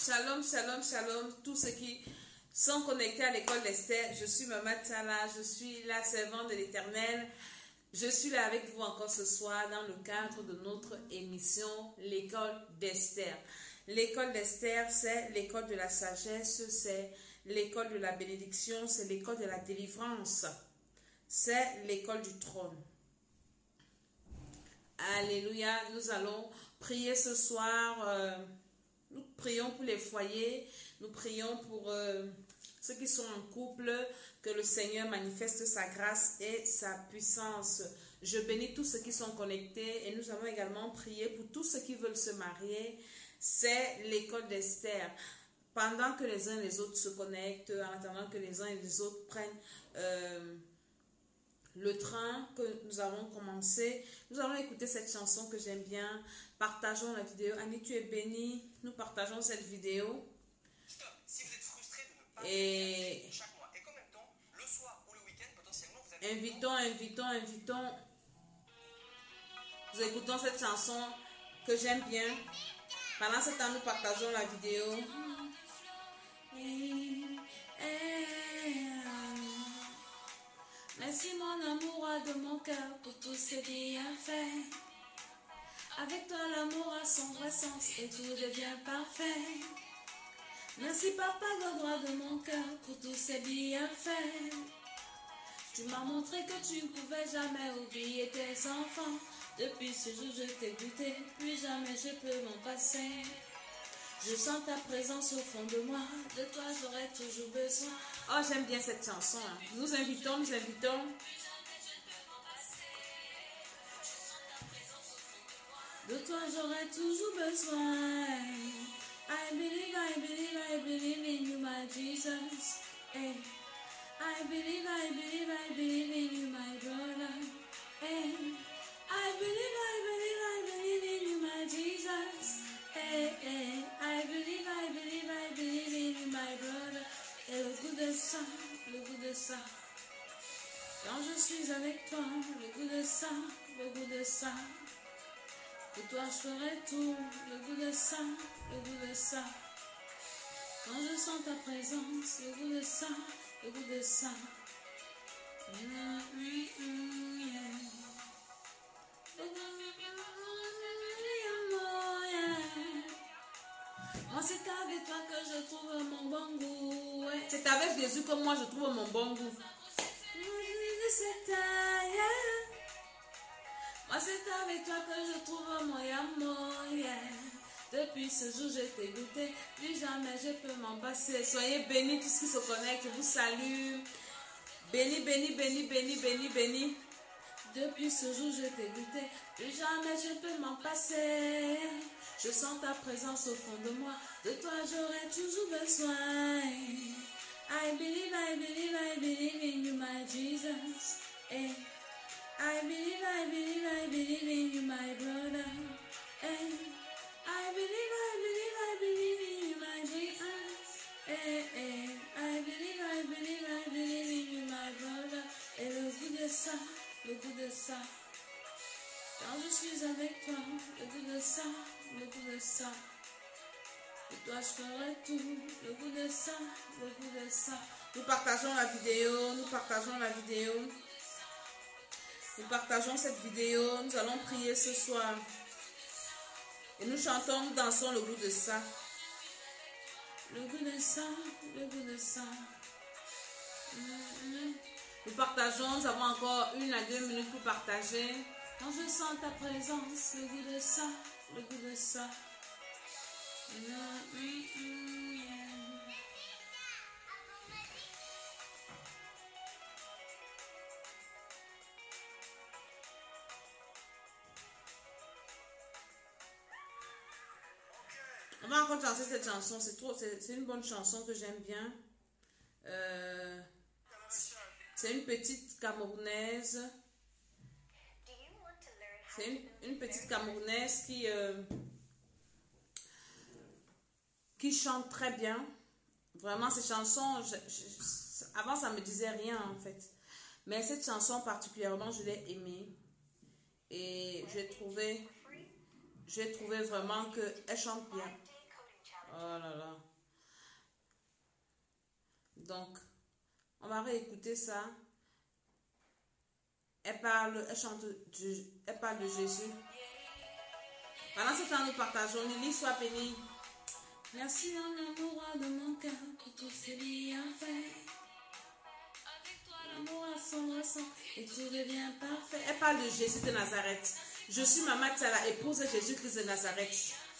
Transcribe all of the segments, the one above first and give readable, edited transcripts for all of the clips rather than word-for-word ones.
Shalom, shalom, shalom, tous ceux qui sont connectés à l'école d'Esther. Je suis Maman Tala, je suis la servante de l'Éternel. Je suis là avec vous encore ce soir dans le cadre de notre émission, l'école d'Esther. L'école d'Esther, c'est l'école de la sagesse, c'est l'école de la bénédiction, c'est l'école de la délivrance, c'est l'école du trône. Alléluia, nous allons prier ce soir. Nous prions pour les foyers, nous prions pour ceux qui sont en couple, que le Seigneur manifeste sa grâce et sa puissance. Je bénis tous ceux qui sont connectés et nous allons également prier pour tous ceux qui veulent se marier. C'est l'école d'Esther. Pendant que les uns et les autres se connectent, en attendant que les uns et les autres prennent le train que nous avons commencé, nous allons écouter cette chanson que j'aime bien. Partageons la vidéo. Annie, tu es bénie. Nous partageons cette vidéo. Stop. Si vous êtes frustré de ne pas Et chaque mois et qu'en même temps, le soir ou le week-end, potentiellement, vous avez... invitons. Nous écoutons cette chanson que j'aime bien. Pendant ce temps, nous partageons la vidéo. Merci mon amour de mon cœur pour tous ces bienfaits. Avec toi l'amour a son vrai sens et tout devient parfait. Merci papa droit de mon cœur pour tous ces bienfaits. Tu m'as montré que tu ne pouvais jamais oublier tes enfants. Depuis ce jour je t'ai goûté, plus jamais je peux m'en passer. Je sens ta présence au fond de moi, de toi j'aurai toujours besoin. Oh, j'aime bien cette chanson. Hein. Nous invitons. De toi j'aurai toujours besoin. I believe in you, my Jesus. Hey. I believe in you, my brother. Hey. I believe in you, my Jesus. Hey, hey. I believe in you, my brother. Et le goût de ça. Quand je suis avec toi, le goût de ça. Pour toi je ferai tout, le goût de ça. Quand je sens ta présence, le goût de ça. Moi c'est avec toi que je trouve mon bon goût. Ouais. C'est avec Jésus que moi je trouve mon bon goût. Moi c'est avec toi que je trouve mon amour, yeah. Depuis ce jour je t'ai goûté, plus jamais je peux m'en passer. Soyez bénis tous ceux qui se connectent, je vous salue. Bénis. Depuis ce jour je t'ai goûté, plus jamais je peux m'en passer. Je sens ta présence au fond de moi, de toi j'aurai toujours besoin. I believe in you, my Jesus. Hey. I believe in you, my brother. Hey. I believe in you, my Jesus. Hey, hey. I believe in you, my brother. Et le goût de ça. Quand je suis avec toi, le goût de ça. Pour toi je ferai tout, le goût de ça. Nous partageons cette vidéo, nous allons prier ce soir. Et nous chantons, nous dansons le goût de ça. Le goût de ça. Nous partageons, nous avons encore 1 à 2 minutes pour partager. Quand je sens ta présence, le goût de ça. On va encore chanter cette chanson, c'est une bonne chanson que j'aime bien. C'est une petite Camerounaise. C'est une petite Camerounaise qui chante très bien. Vraiment, ces chansons, avant ça me disait rien en fait. Mais cette chanson particulièrement, je l'ai aimée. Et j'ai trouvé vraiment qu'elle chante bien. Oh là là. Donc, on va réécouter ça. Elle chante, elle parle de Jésus. Pendant ce temps, nous partageons. Lily, sois bénie. Merci en amour de mon cœur pour tout ce bien fait. L'amour à son ressent et tout devient parfait. Elle parle de Jésus de Nazareth. Je suis Mama Tsala, épouse de Jésus-Christ de Nazareth.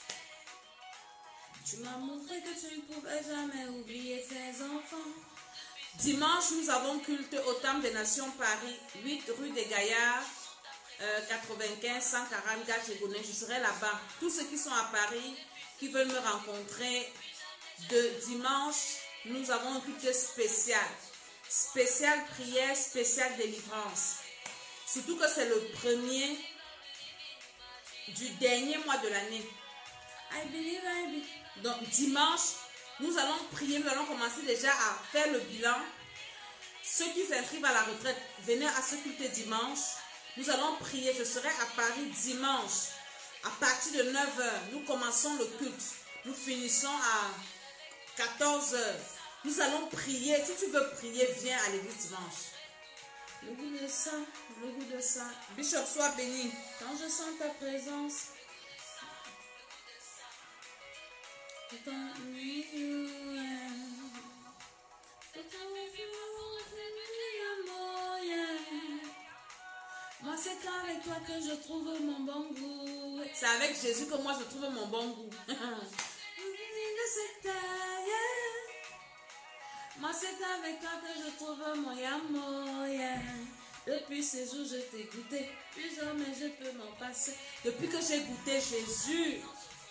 Tu m'as montré que tu ne pouvais jamais oublier tes enfants. Dimanche, nous avons culte au Temple des Nations Paris, 8 rue des Gaillards, 95 140 Gare-Gonesse. Je serai là-bas. Tous ceux qui sont à Paris, qui veulent me rencontrer, de dimanche, nous avons un culte spécial. Spécial prière, spécial délivrance. Surtout que c'est le premier du dernier mois de l'année. Donc dimanche, nous allons prier, nous allons commencer déjà à faire le bilan. Ceux qui s'inscrivent à la retraite, venez à ce culte dimanche. Nous allons prier, je serai à Paris dimanche. À partir de 9h, nous commençons le culte. Nous finissons à 14h. Nous allons prier. Si tu veux prier, viens à l'église dimanche. Le goût de ça, le goût de ça. Bishop, sois béni. Quand je sens ta présence, moi c'est qu'avec toi que je trouve mon bon goût. C'est avec Jésus que moi je trouve mon bon goût. Moi c'est avec toi que je trouve mon amour. Depuis ce jour je t'ai goûté, plus jamais je peux m'en passer. Depuis que j'ai goûté Jésus,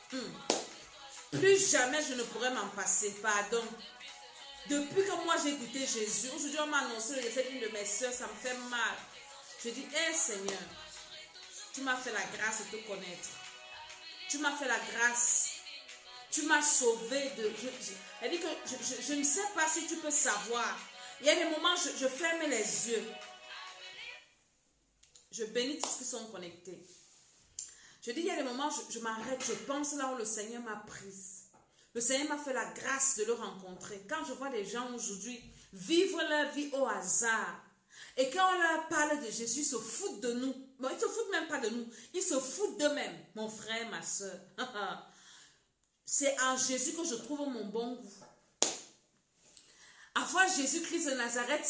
plus jamais je ne pourrai m'en passer. Pardon. Depuis que moi j'ai goûté Jésus, aujourd'hui on m'a annoncé le décès d'une de mes soeurs, ça me fait mal. Je dis, hé Seigneur, tu m'as fait la grâce de te connaître. Tu m'as fait la grâce. Tu m'as sauvé de... Elle dit que je ne sais pas si tu peux savoir. Il y a des moments, je ferme les yeux. Je bénis tous ceux qui sont connectés. Je dis, il y a des moments, je m'arrête, je pense là où le Seigneur m'a prise. Le Seigneur m'a fait la grâce de le rencontrer. Quand je vois des gens aujourd'hui vivre leur vie au hasard, et quand on leur parle de Jésus, ils se foutent de nous. Bon, ils ne se foutent même pas de nous. Ils se foutent d'eux-mêmes. Mon frère, ma soeur. C'est en Jésus que je trouve mon bon goût. Avoir Jésus-Christ de Nazareth,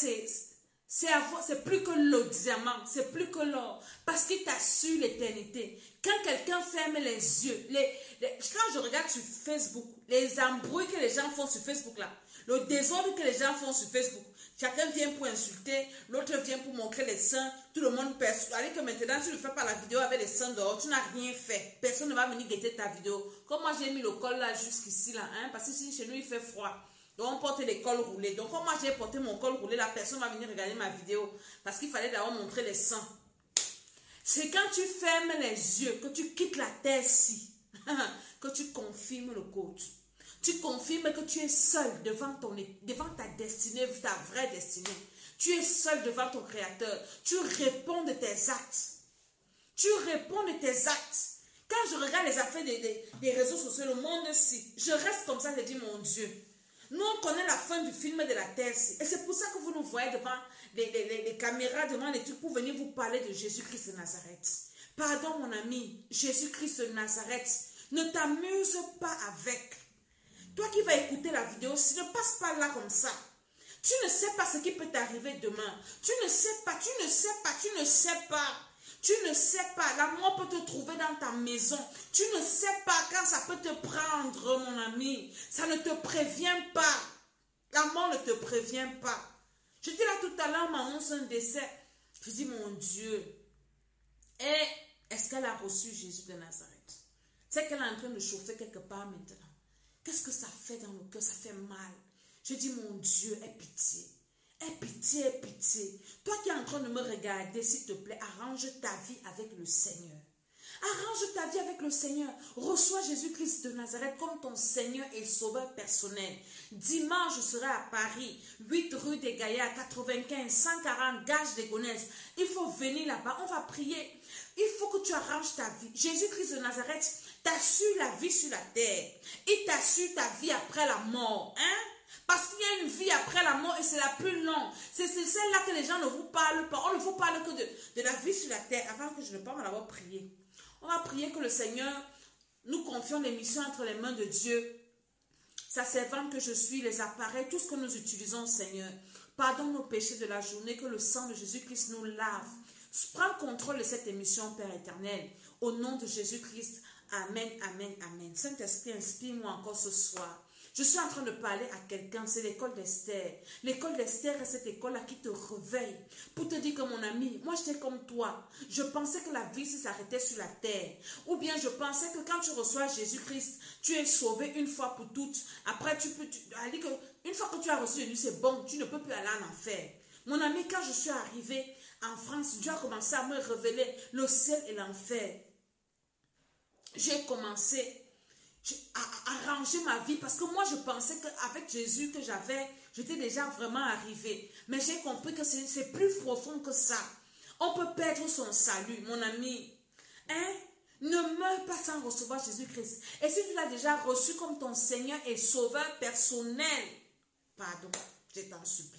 c'est plus que le diamant, c'est plus que l'or. Parce qu'il t'assure l'éternité. Quand quelqu'un ferme les yeux, quand je regarde sur Facebook, les embrouilles que les gens font sur Facebook là, le désordre que les gens font sur Facebook, chacun vient pour insulter, l'autre vient pour montrer les seins, tout le monde perçoit. Allez que maintenant, tu ne fais pas la vidéo avec les seins dehors, tu n'as rien fait. Personne ne va venir guetter ta vidéo. Comme moi, j'ai mis le col là jusqu'ici là, parce que chez nous, il fait froid. Donc, on porte les cols roulés. Donc, comme moi, j'ai porté mon col roulé, la personne va venir regarder ma vidéo parce qu'il fallait d'abord montrer les seins. C'est quand tu fermes les yeux, que tu quittes la terre-ci, que tu confirmes le code. Tu confirmes que tu es seul devant ta destinée, ta vraie destinée. Tu es seul devant ton Créateur. Tu réponds de tes actes. Tu réponds de tes actes. Quand je regarde les affaires des réseaux sociaux, le monde-ci, je reste comme ça, je dis, mon Dieu. Nous, on connaît la fin du film de la terre-ci. Et c'est pour ça que vous nous voyez devant les caméras, devant les trucs, pour venir vous parler de Jésus-Christ de Nazareth. Pardon, mon ami, Jésus-Christ de Nazareth, ne t'amuse pas avec. Toi qui vas écouter la vidéo, si ne passe pas là comme ça. Tu ne sais pas ce qui peut t'arriver demain. Tu ne sais pas, tu ne sais pas, tu ne sais pas. Tu ne sais pas, la mort peut te trouver dans ta maison. Tu ne sais pas quand ça peut te prendre, mon ami. Ça ne te prévient pas. La mort ne te prévient pas. Je dis là tout à l'heure, maman, c'est un décès. Je dis, mon Dieu. Et est-ce qu'elle a reçu Jésus de Nazareth? C'est qu'elle est en train de chauffer quelque part maintenant. Qu'est-ce que ça fait dans le cœur? Ça fait mal. Je dis, mon Dieu, aie pitié. Aie pitié, aie pitié. Toi qui es en train de me regarder, s'il te plaît, arrange ta vie avec le Seigneur. Arrange ta vie avec le Seigneur. Reçois Jésus-Christ de Nazareth comme ton Seigneur et Sauveur personnel. Dimanche, je serai à Paris, 8 rue des Gaillards, 95 140 Gare-Gonesse. Il faut venir là-bas, on va prier. Il faut que tu arranges ta vie. Jésus-Christ de Nazareth t'assure la vie sur la terre. Il t'assure ta vie après la mort. Parce qu'il y a une vie après la mort et c'est la plus longue. C'est celle-là que les gens ne vous parlent pas. On ne vous parle que de la vie sur la terre. Avant que je ne parle, on va d'abord prier. On va prier que le Seigneur nous confie les missions entre les mains de Dieu. Sa servante que je suis, les appareils, tout ce que nous utilisons, Seigneur. Pardonne nos péchés de la journée, que le sang de Jésus-Christ nous lave. Prends contrôle de cette émission, Père éternel. Au nom de Jésus-Christ, amen, amen, amen. Saint-Esprit, inspire-moi encore ce soir. Je suis en train de parler à quelqu'un, c'est l'école d'Esther. L'école d'Esther est cette école-là qui te réveille pour te dire que mon ami, moi j'étais comme toi. Je pensais que la vie s'arrêtait sur la terre. Ou bien je pensais que quand tu reçois Jésus-Christ, tu es sauvé une fois pour toutes. Après, une fois que tu as reçu Jésus, c'est bon, tu ne peux plus aller en enfer. Mon ami, quand je suis arrivée en France, Dieu a commencé à me révéler le ciel et l'enfer. J'ai commencé à ranger ma vie parce que moi je pensais qu'avec Jésus que j'étais déjà vraiment arrivée. Mais j'ai compris que c'est plus profond que ça. On peut perdre son salut, mon ami. Hein? Ne meurs pas sans recevoir Jésus-Christ. Et si tu l'as déjà reçu comme ton Seigneur et Sauveur personnel, pardon, je t'en supplie.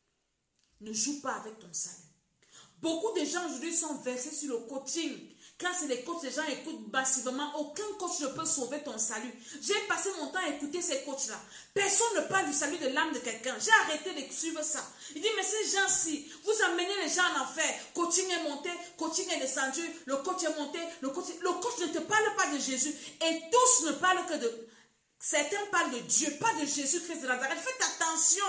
Ne joue pas avec ton salut. Beaucoup de gens aujourd'hui sont versés sur le coaching. Quand c'est les coachs, les gens écoutent massivement. Aucun coach ne peut sauver ton salut. J'ai passé mon temps à écouter ces coachs-là. Personne ne parle du salut de l'âme de quelqu'un. J'ai arrêté de suivre ça. Il dit, mais ces gens-ci, vous amenez les gens en enfer. Coaching est monté, coaching est descendu, le coach est monté, le coach ne te parle pas de Jésus. Et tous ne parlent que de... Certains parlent de Dieu, pas de Jésus-Christ de Nazareth. Faites attention.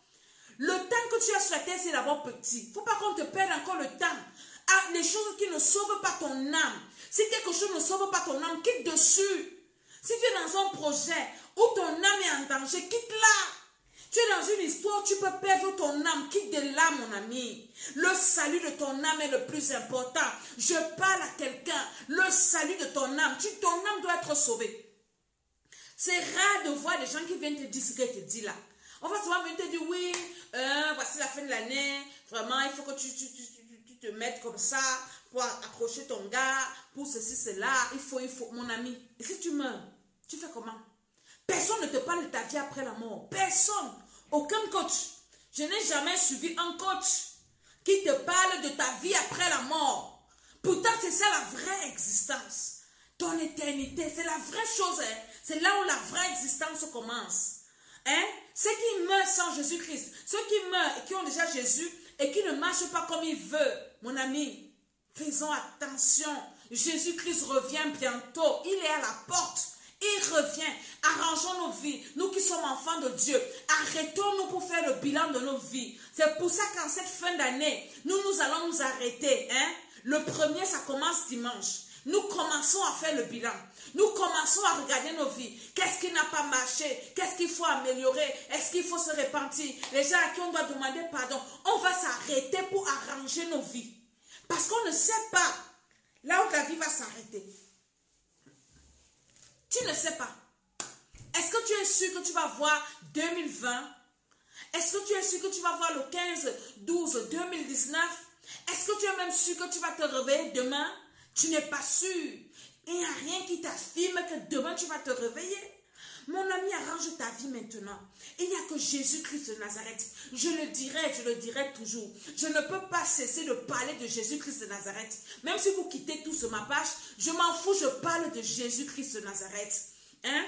Le temps que tu as sur la terre, c'est d'abord petit. Il ne faut pas qu'on te perde encore le temps. Ah, les choses qui ne sauvent pas ton âme. Si quelque chose ne sauve pas ton âme, quitte dessus. Si tu es dans un projet où ton âme est en danger, quitte-la. Tu es dans une histoire, tu peux perdre ton âme. Quitte de là, mon ami. Le salut de ton âme est le plus important. Je parle à quelqu'un. Le salut de ton âme. Ton âme doit être sauvée. C'est rare de voir des gens qui viennent te dire ce qu'elle te dit là. On va souvent venir te dire, oui, voici la fin de l'année. Vraiment, il faut que tu te mettes comme ça pour accrocher ton gars, pour ceci, cela. Il faut, mon ami. Et si tu meurs, tu fais comment? Personne ne te parle de ta vie après la mort. Personne. Aucun coach. Je n'ai jamais suivi un coach qui te parle de ta vie après la mort. Pourtant, c'est ça la vraie existence. Ton éternité, c'est la vraie chose. Hein? C'est là où la vraie existence commence. Hein? Ceux qui meurent sans Jésus-Christ, ceux qui meurent et qui ont déjà Jésus et qui ne marchent pas comme il veut, mon ami, faisons attention. Jésus-Christ revient bientôt. Il est à la porte. Il revient. Arrangeons nos vies. Nous qui sommes enfants de Dieu, arrêtons-nous pour faire le bilan de nos vies. C'est pour ça qu'en cette fin d'année, nous allons nous arrêter. Hein? Le premier, ça commence dimanche. Nous commençons à faire le bilan. Nous commençons à regarder nos vies. Qu'est-ce qui n'a pas marché? Qu'est-ce qu'il faut améliorer? Est-ce qu'il faut se repentir? Les gens à qui on doit demander pardon. On va s'arrêter pour arranger nos vies. Parce qu'on ne sait pas là où ta vie va s'arrêter. Tu ne sais pas. Est-ce que tu es sûr que tu vas voir 2020? Est-ce que tu es sûr que tu vas voir le 15-12-2019? Est-ce que tu es même sûr que tu vas te réveiller demain? Tu n'es pas sûr. Il n'y a rien qui t'affirme que demain tu vas te réveiller. Mon ami, arrange ta vie maintenant. Il n'y a que Jésus-Christ de Nazareth. Je le dirai toujours. Je ne peux pas cesser de parler de Jésus-Christ de Nazareth. Même si vous quittez tout sur ma page, je m'en fous, je parle de Jésus-Christ de Nazareth. Hein?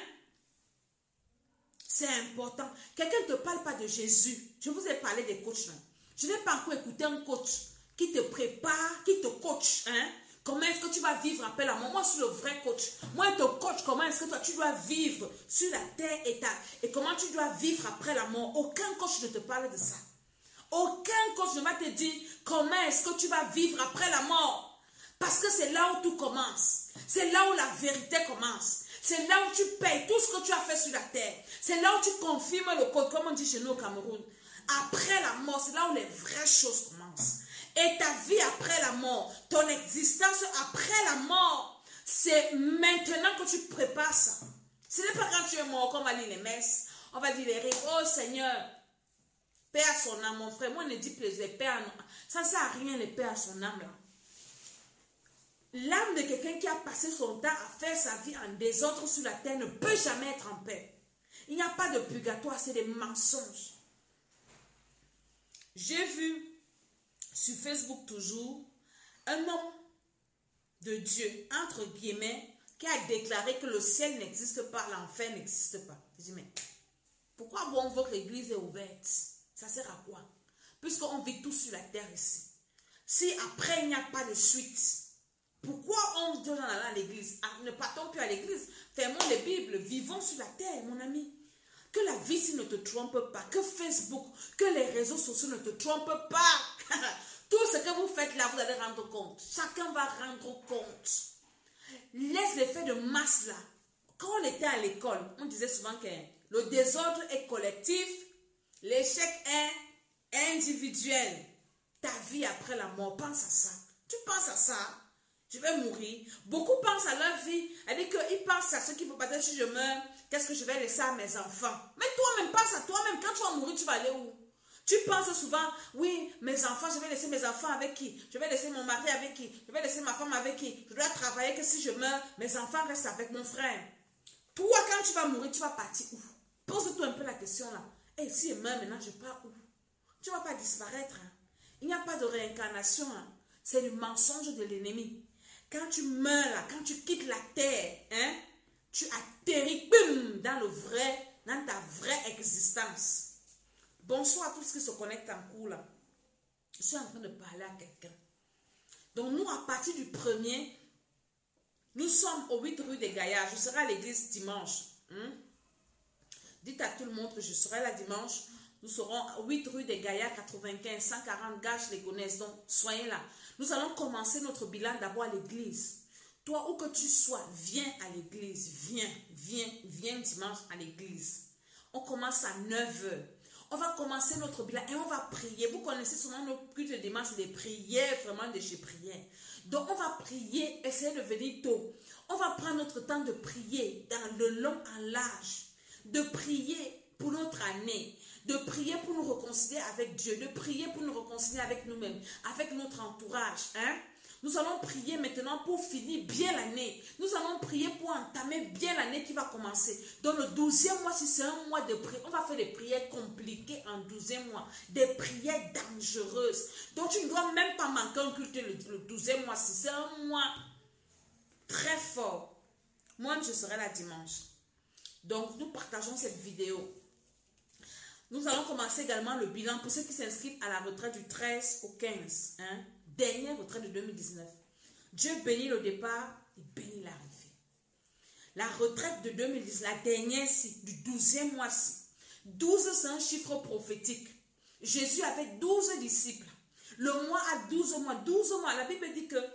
C'est important. Quelqu'un ne te parle pas de Jésus. Je vous ai parlé des coachs. Non? Je n'ai pas encore écouté un coach qui te prépare, qui te coach. Hein? Comment est-ce que tu vas vivre après la mort? Moi, je suis le vrai coach. Moi, je te coach comment est-ce que toi, tu dois vivre sur la terre et comment tu dois vivre après la mort. Aucun coach ne te parle de ça. Aucun coach ne va te dire comment est-ce que tu vas vivre après la mort. Parce que c'est là où tout commence. C'est là où la vérité commence. C'est là où tu payes tout ce que tu as fait sur la terre. C'est là où tu confirmes le code, comme on dit chez nous au Cameroun. Après la mort, c'est là où les vraies choses commencent. Et ta vie après la mort, ton existence après la mort, c'est maintenant que tu prépares ça. Ce n'est pas quand tu es mort qu'on va lire les messes, on va dire les rites. Oh Seigneur, paix à son âme, mon frère. Moi, on ne dit plus les paix à son âme. Ça ne sert à rien les paix à son âme là. L'âme de quelqu'un qui a passé son temps à faire sa vie en désordre sur la terre ne peut jamais être en paix. Il n'y a pas de purgatoire, c'est des mensonges. J'ai vu sur Facebook toujours un homme de Dieu, entre guillemets, qui a déclaré que le ciel n'existe pas, l'enfer n'existe pas. Je dis, mais pourquoi bon votre église est ouverte? Ça sert à quoi? Puisqu'on vit tous sur la terre ici. Si après il n'y a pas de suite, pourquoi on doit aller à l'église? Ne partons plus à l'église. Fermons les Bibles, vivons sur la terre, mon ami. Que la vie ici ne te trompe pas, que Facebook, que les réseaux sociaux ne te trompent pas. Tout ce que vous faites là, vous allez rendre compte. Chacun va rendre compte. Laisse l'effet de masse là. Quand on était à l'école, on disait souvent que le désordre est collectif, l'échec est individuel. Ta vie après la mort, pense à ça. Tu penses à ça? Je vais mourir. Beaucoup pensent à leur vie. Elle dit qu'ils pensent à ce qu'il faut pas dire si je meurs. Qu'est-ce que je vais laisser à mes enfants? Mais toi-même, pense à toi-même. Quand tu vas mourir, tu vas aller où? Tu penses souvent, oui, mes enfants, je vais laisser mes enfants avec qui? Je vais laisser mon mari avec qui? Je vais laisser ma femme avec qui? Je dois travailler que si je meurs, mes enfants restent avec mon frère. Toi, quand tu vas mourir, tu vas partir où? Pose-toi un peu la question là. Et si je meurs maintenant, je pars où? Tu ne vas pas disparaître. Hein? Il n'y a pas de réincarnation. Hein? C'est le mensonge de l'ennemi. Quand tu meurs là, quand tu quittes la terre, hein, tu atterris boum, dans ta vraie existence. Bonsoir à tous ceux qui se connectent en cours là. Je suis en train de parler à quelqu'un. Donc nous, à partir du 1er, nous sommes au 8 rue des Gaillards. Je serai à l'église dimanche. Dites à tout le monde que je serai là dimanche. Nous serons à 8 rue des Gaillards, 95, 140 Gages les connaissent. Donc soyez là. Nous allons commencer notre bilan d'abord à l'église. Toi, où que tu sois, viens à l'église. Viens dimanche à l'église. On commence à 9h. On va commencer notre bilan et on va prier. Vous connaissez souvent nos cultes de dimanche, c'est des prières, vraiment de chez prières. Donc on va prier, essayer de venir tôt. On va prendre notre temps de prier dans le long en large. De prier pour notre année. De prier pour nous réconcilier avec Dieu. De prier pour nous réconcilier avec nous-mêmes. Avec notre entourage. Hein? Nous allons prier maintenant pour finir bien l'année. Nous allons prier pour entamer bien l'année qui va commencer. Dans le 12e mois, si c'est un mois de prière, on va faire des prières compliquées en 12e mois. Des prières dangereuses. Donc tu ne dois même pas manquer un culte le 12e mois. Si c'est un mois très fort. Moi, je serai là dimanche. Donc nous partageons cette vidéo. Nous allons commencer également le bilan pour ceux qui s'inscrivent à la retraite du 13 au 15. Hein? Dernière retraite de 2019. Dieu bénit le départ et bénit l'arrivée. La retraite de 2010, la dernière ci, du 12e mois-ci. 12, c'est un chiffre prophétique. Jésus avait 12 disciples. Le mois a 12 mois. 12 mois, la Bible dit que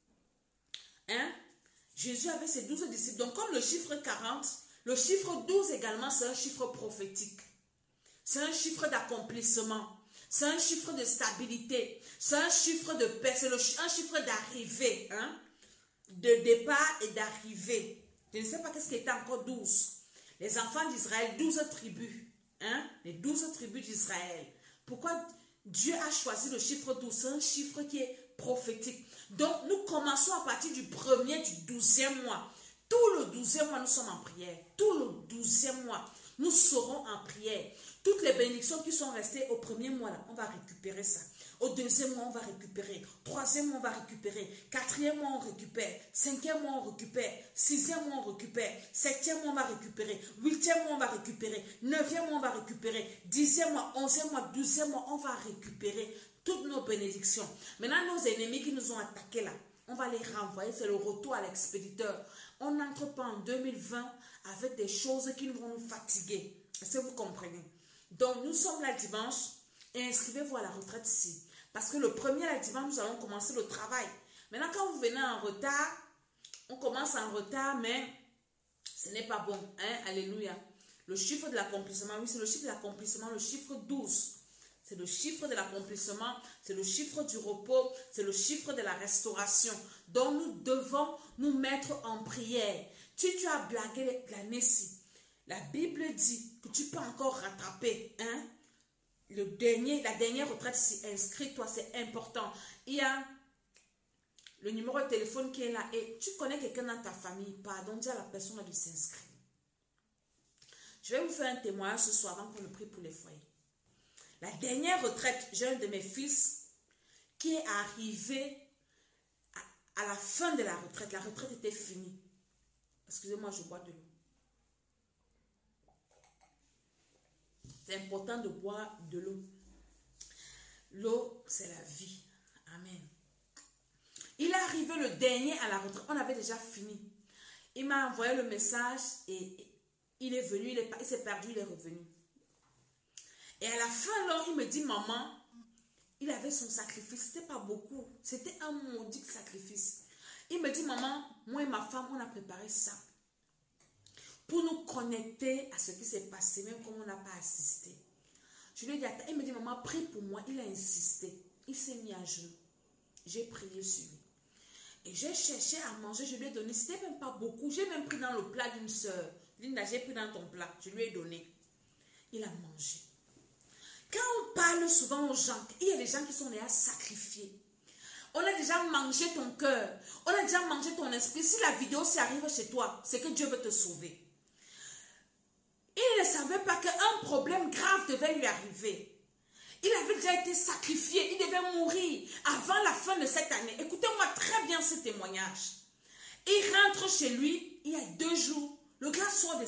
Jésus avait ses 12 disciples. Donc comme le chiffre 40, le chiffre 12 également, c'est un chiffre prophétique. C'est un chiffre d'accomplissement. C'est un chiffre de stabilité. C'est un chiffre de paix. C'est un chiffre d'arrivée. Hein? De départ et d'arrivée. Je ne sais pas qu'est-ce qui était encore 12. Les enfants d'Israël, 12 tribus. Hein? Les 12 tribus d'Israël. Pourquoi Dieu a choisi le chiffre 12? C'est un chiffre qui est prophétique. Donc, nous commençons à partir du 1er du 12e mois. Tout le 12e mois, nous sommes en prière. Tout le 12e mois, nous serons en prière. Toutes les bénédictions qui sont restées au 1er mois, là, on va récupérer ça. Au 2e mois, on va récupérer. 3e mois, on va récupérer. 4e mois, on récupère. 5e mois, on récupère. 6e mois, on récupère. 7e mois, on va récupérer. 8e mois, on va récupérer. 9e mois, on va récupérer. 10e mois, 11e mois, 12e mois, on va récupérer toutes nos bénédictions. Maintenant, nos ennemis qui nous ont attaqués là, on va les renvoyer. C'est le retour à l'expéditeur. On n'entre pas en 2020 avec des choses qui vont nous fatiguer. Est-ce que vous comprenez? Donc, nous sommes là dimanche et inscrivez-vous à la retraite ici. Parce que le 1er là, dimanche, nous allons commencer le travail. Maintenant, quand vous venez en retard, on commence en retard, mais ce n'est pas bon. Hein? Alléluia. Le chiffre de l'accomplissement, oui, c'est le chiffre de l'accomplissement, le chiffre 12. C'est le chiffre de l'accomplissement, c'est le chiffre du repos, c'est le chiffre de la restauration. Donc, nous devons nous mettre en prière. Tu as blagué l'année-ci. La Bible dit que tu peux encore rattraper. Hein? La dernière retraite, si inscris-toi, c'est important. Il y a le numéro de téléphone qui est là. Et tu connais quelqu'un dans ta famille, pardon, dis à la personne de s'inscrire. Je vais vous faire un témoignage ce soir avant qu'on ne prie pour les foyers. La dernière retraite, j'ai un de mes fils qui est arrivé à la fin de la retraite. La retraite était finie. Excusez-moi, je bois de l'eau. C'est important de boire de l'eau. L'eau, c'est la vie. Amen. Il est arrivé le dernier à la retraite. On avait déjà fini. Il m'a envoyé le message et il est venu. Il s'est perdu, il est revenu. Et à la fin, là, il me dit, maman, il avait son sacrifice. C'était pas beaucoup. C'était un maudit sacrifice. Il me dit, maman, moi et ma femme, on a préparé ça pour nous connecter à ce qui s'est passé, même comme on n'a pas assisté. Je lui ai dit, il me dit, maman, prie pour moi. Il a insisté. Il s'est mis à genoux. J'ai prié sur lui. Et j'ai cherché à manger. Je lui ai donné. C'était même pas beaucoup. J'ai même pris dans le plat d'une soeur. Linda, j'ai pris dans ton plat. Je lui ai donné. Il a mangé. Quand on parle souvent aux gens, il y a des gens qui sont déjà sacrifiés. On a déjà mangé ton cœur. On a déjà mangé ton esprit. Si la vidéo s'y arrive chez toi, c'est que Dieu veut te sauver. Il ne savait pas qu'un problème grave devait lui arriver. Il avait déjà été sacrifié. Il devait mourir avant la fin de cette année. Écoutez-moi très bien ce témoignage. Il rentre chez lui, il y a 2 jours. Le gars sort de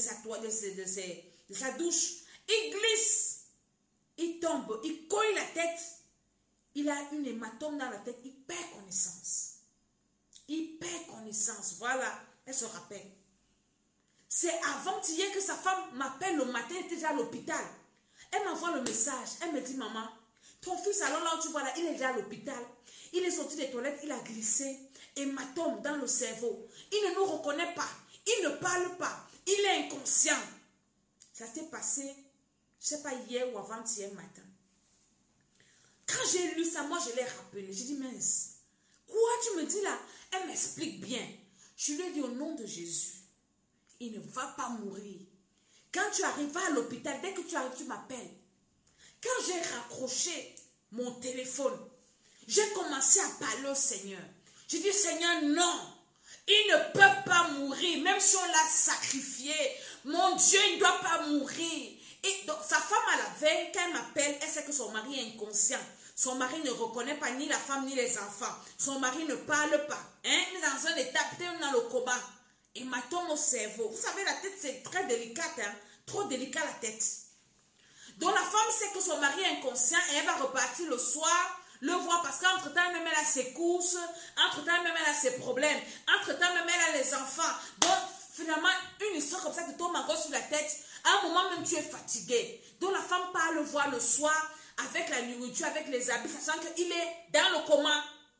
sa douche. Il glisse. Il tombe. Il cogne la tête. Il a une hématome dans la tête. Il perd connaissance. Il perd connaissance. Voilà. Elle se rappelle. C'est avant-hier que sa femme m'appelle le matin. Elle était déjà à l'hôpital. Elle m'envoie le message. Elle me dit, maman, ton fils, alors là où tu vois là, il est déjà à l'hôpital. Il est sorti des toilettes. Il a glissé. Hématome dans le cerveau. Il ne nous reconnaît pas. Il ne parle pas. Il est inconscient. Ça s'est passé, je ne sais pas, hier ou avant-hier matin. Quand j'ai lu ça, moi, je l'ai rappelé. J'ai dit, mince, quoi tu me dis là? Elle m'explique bien. Je lui ai dit, au nom de Jésus, il ne va pas mourir. Quand tu arrives à l'hôpital, dès que tu arrives, tu m'appelles. Quand j'ai raccroché mon téléphone, j'ai commencé à parler au Seigneur. J'ai dit, Seigneur, non. Il ne peut pas mourir, même si on l'a sacrifié. Mon Dieu, il ne doit pas mourir. Et donc, sa femme à la veille, quand elle m'appelle, elle sait que son mari est inconscient. Son mari ne reconnaît pas ni la femme ni les enfants. Son mari ne parle pas. Hein? Il est dans un état, peut-être dans le coma. Hématome au cerveau. Vous savez, la tête, c'est très délicat. Hein? Trop délicat la tête. Donc, la femme sait que son mari est inconscient et elle va repartir le soir. Le voir parce qu'entre-temps, même elle a ses courses, entre-temps, même elle a ses problèmes, entre-temps, même elle a les enfants. Donc, finalement, une histoire comme ça te tombe encore sur la tête. À un moment même, tu es fatigué. Donc, la femme part le voir le soir avec la nourriture, avec les habits, sachant qu'il est dans le coma.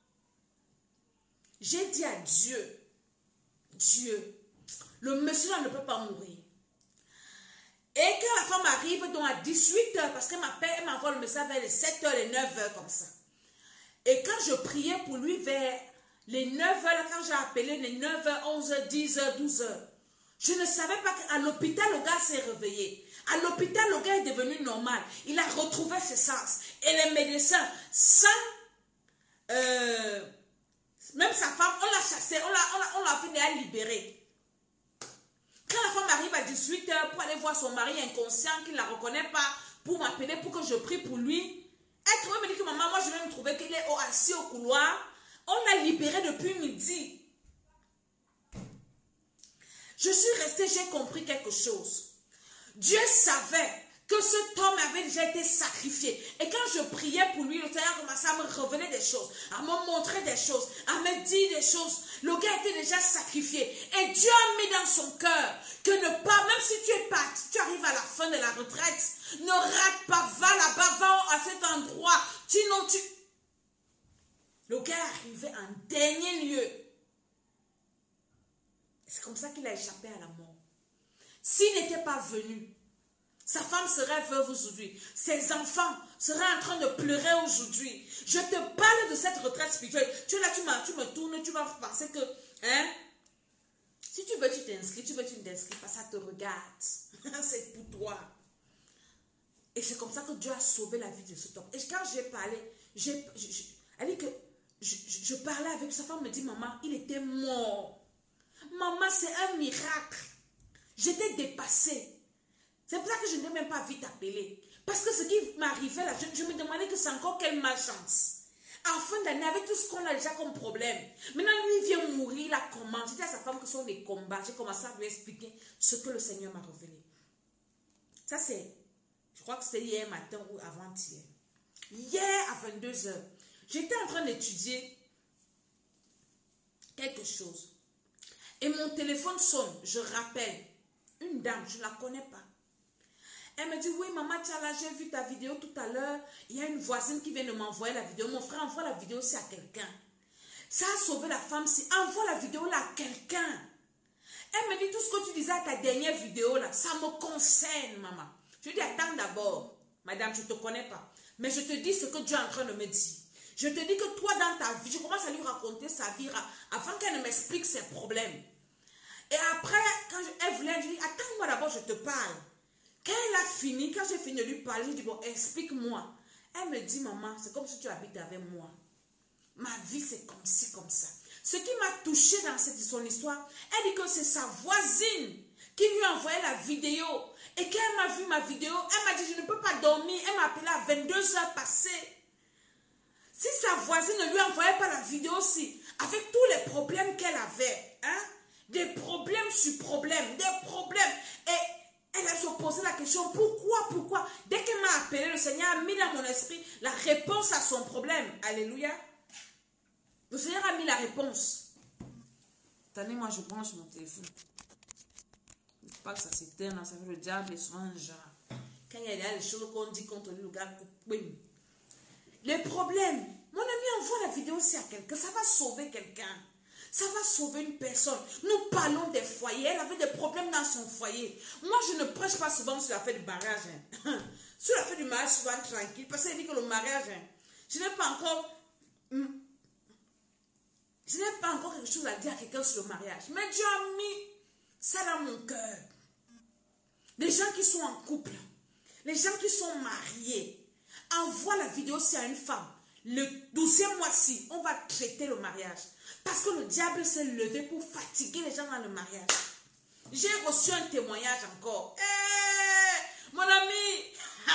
J'ai dit à Dieu, Dieu, le monsieur là ne peut pas mourir. Et quand la femme arrive, donc à 18h, parce qu'elle m'appelle, elle m'envoie le message vers les 7h, les 9h comme ça. Et quand je priais pour lui vers les 9h, là, quand j'ai appelé les 9h, 11h, 10h, 12h, je ne savais pas qu'à l'hôpital, le gars s'est réveillé. À l'hôpital, le gars est devenu normal. Il a retrouvé ses sens. Et les médecins, sans... même sa femme, on l'a chassé, on l'a fini à libérer. Quand la femme arrive à 18h pour aller voir son mari inconscient, qui ne la reconnaît pas, pour m'appeler, pour que je prie pour lui, elle me dit que maman, moi je vais me trouver qu'il est assis au couloir. On l'a libéré depuis midi. Je suis restée, j'ai compris quelque chose. Dieu savait que cet homme avait déjà été sacrifié. Et quand je priais pour lui, le Seigneur commençait à me revenir des choses, à me montrer des choses, à me dire des choses. Le gars était déjà sacrifié. Et Dieu a mis dans son cœur que ne pas, même si tu es parti, tu arrives à la fin de la retraite, ne rate pas, va là-bas, va à cet endroit. Le gars est arrivé en dernier lieu. C'est comme ça qu'il a échappé à la mort. S'il n'était pas venu, sa femme serait veuve aujourd'hui. Ses enfants seraient en train de pleurer aujourd'hui. Je te parle de cette retraite spirituelle. Tu es là, tu me tournes, tu vas penser que... Hein? Si tu veux, tu t'inscris. Tu veux, tu ne t'inscris pas. Ça te regarde. C'est pour toi. Et c'est comme ça que Dieu a sauvé la vie de cet homme. Et quand j'ai parlé, elle dit que je parlais avec sa femme, me dit, maman, il était mort. Maman, c'est un miracle. J'étais dépassée. C'est pour ça que je n'ai même pas vite appelé. Parce que ce qui m'arrivait là, je me demandais que c'est encore quelle malchance. En fin d'année, avec tout ce qu'on a déjà comme problème. Maintenant, lui, il vient mourir là comment? J'ai dit à sa femme que ce sont des combats. J'ai commencé à lui expliquer ce que le Seigneur m'a révélé. Ça, c'est, je crois que c'était hier matin ou avant-hier. Hier à 22h, j'étais en train d'étudier quelque chose. Et mon téléphone sonne. Je rappelle. Une dame, je ne la connais pas. Elle me dit, oui, maman, tiens là, j'ai vu ta vidéo tout à l'heure. Il y a une voisine qui vient de m'envoyer la vidéo. Mon frère envoie la vidéo aussi à quelqu'un. Ça a sauvé la femme. Si envoie la vidéo là à quelqu'un. Elle me dit, tout ce que tu disais à ta dernière vidéo là, ça me concerne, maman. Je lui dis, attends d'abord. Madame, je ne te connais pas. Mais je te dis ce que Dieu est en train de me dire. Je te dis que toi, dans ta vie, je commence à lui raconter sa vie afin qu'elle ne m'explique ses problèmes. Et après, quand elle voulait, je dis, attends-moi d'abord, je te parle. Quand elle a fini, quand j'ai fini de lui parler, je dis, bon, explique-moi. Elle me dit, maman, c'est comme si tu habites avec moi. Ma vie, c'est comme ci, comme ça. Ce qui m'a touchée dans son histoire, elle dit que c'est sa voisine qui lui a envoyé la vidéo. Et quand elle m'a vu ma vidéo, elle m'a dit, je ne peux pas dormir. Elle m'a appelé à 22h passées. Si sa voisine ne lui envoyait pas la vidéo aussi, avec tous les problèmes qu'elle avait, hein, des problèmes sur problèmes, des problèmes, et elle a se posé la question, pourquoi? Dès qu'elle m'a appelé, le Seigneur a mis dans mon esprit la réponse à son problème. Alléluia. Le Seigneur a mis la réponse. Attendez, moi je branche mon téléphone. Je ne sais pas que ça s'éteint, ça fait le diable est souvent un genre. Quand il y a des choses qu'on dit contre lui, le gars, oui. Les problèmes. Mon ami envoie la vidéo aussi à quelqu'un. Ça va sauver quelqu'un. Ça va sauver une personne. Nous parlons des foyers. Elle avait des problèmes dans son foyer. Moi, je ne prêche pas souvent sur la fête du mariage. Hein. Sur la fête du mariage, souvent tranquille. Parce qu'elle dit que le mariage, hein, je n'ai pas encore quelque chose à dire à quelqu'un sur le mariage. Mais Dieu a mis ça dans mon cœur. Les gens qui sont en couple, les gens qui sont mariés, envoie la vidéo aussi à une femme. Le 12e mois-ci, on va traiter le mariage. Parce que le diable s'est levé pour fatiguer les gens dans le mariage. J'ai reçu un témoignage encore. Mon ami,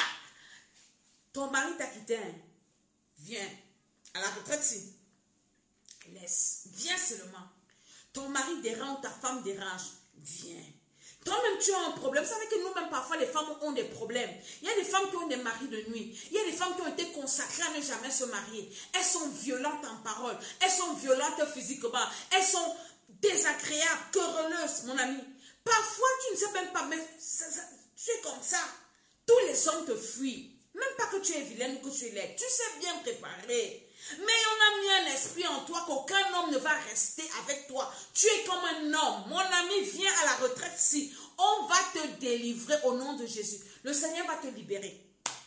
ton mari t'a quitté. Viens. À la retraite, si. Laisse. Viens seulement. Ton mari dérange, ta femme dérange. Viens. Toi-même, tu as un problème. Vous savez que nous-mêmes, parfois, les femmes ont des problèmes. Il y a des femmes qui ont des maris de nuit. Il y a des femmes qui ont été consacrées à ne jamais se marier. Elles sont violentes en parole. Elles sont violentes physiquement. Elles sont désagréables, querelleuses, mon ami. Parfois, tu ne sais même pas, mais tu es comme ça. Tous les hommes te fuient. Même pas que tu es vilaine ou que tu es laide. Tu sais bien préparer. Mais on a mis un esprit en toi qu'aucun homme ne va rester avec toi. Tu es comme un homme. Mon ami, viens à la retraite si. On va te délivrer au nom de Jésus. Le Seigneur va te libérer.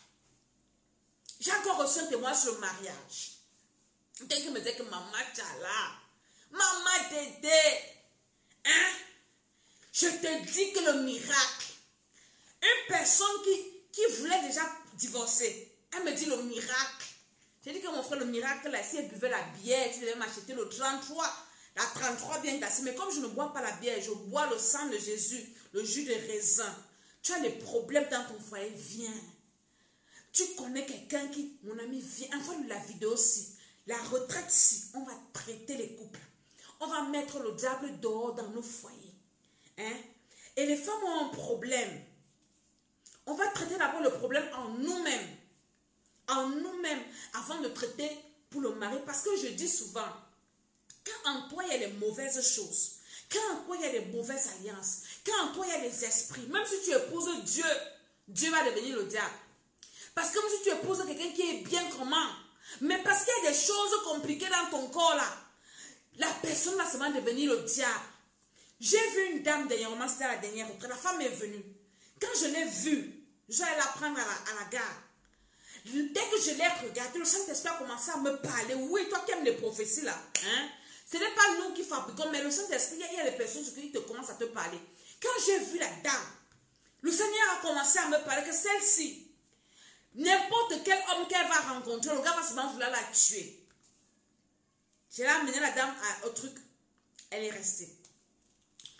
J'ai encore reçu un témoin sur le mariage. Quelqu'un me disait que maman Tchala, maman Tété, hein? Je te dis que le miracle, une personne qui voulait déjà divorcer, elle me dit le miracle. J'ai dit que mon frère, le miracle, là, si elle buvait la bière, tu devais m'acheter le 33. La 33 bien tassée. Mais comme je ne bois pas la bière, je bois le sang de Jésus, le jus de raisin. Tu as des problèmes dans ton foyer, viens. Tu connais quelqu'un qui, mon ami, viens. Envoie-lui la vidéo aussi. La retraite, si. On va traiter les couples. On va mettre le diable dehors dans nos foyers. Hein? Et les femmes ont un problème. On va traiter d'abord le problème en nous-mêmes. En nous-mêmes, avant de traiter pour le mari. Parce que je dis souvent, quand en toi il y a des mauvaises choses, quand en toi il y a des mauvaises alliances, quand en toi il y a des esprits, même si tu épouses Dieu, Dieu va devenir le diable. Parce que même si tu épouses quelqu'un qui est bien comment, mais parce qu'il y a des choses compliquées dans ton corps là, la personne va seulement devenir le diable. J'ai vu une dame dernièrement, c'était la dernière retraite, la femme est venue. Quand je l'ai vue, je vais la prendre à la gare. Dès que je l'ai regardé, le Saint-Esprit a commencé à me parler. Oui, toi qui aimes les prophéties là, hein? Ce n'est pas nous qui fabriquons, mais le Saint-Esprit, il y a des personnes qui te commencent à te parler. Quand j'ai vu la dame, le Seigneur a commencé à me parler que celle-ci, n'importe quel homme qu'elle va rencontrer, le gars va seulement vouloir la tuer. J'ai amené la dame au truc, elle est restée.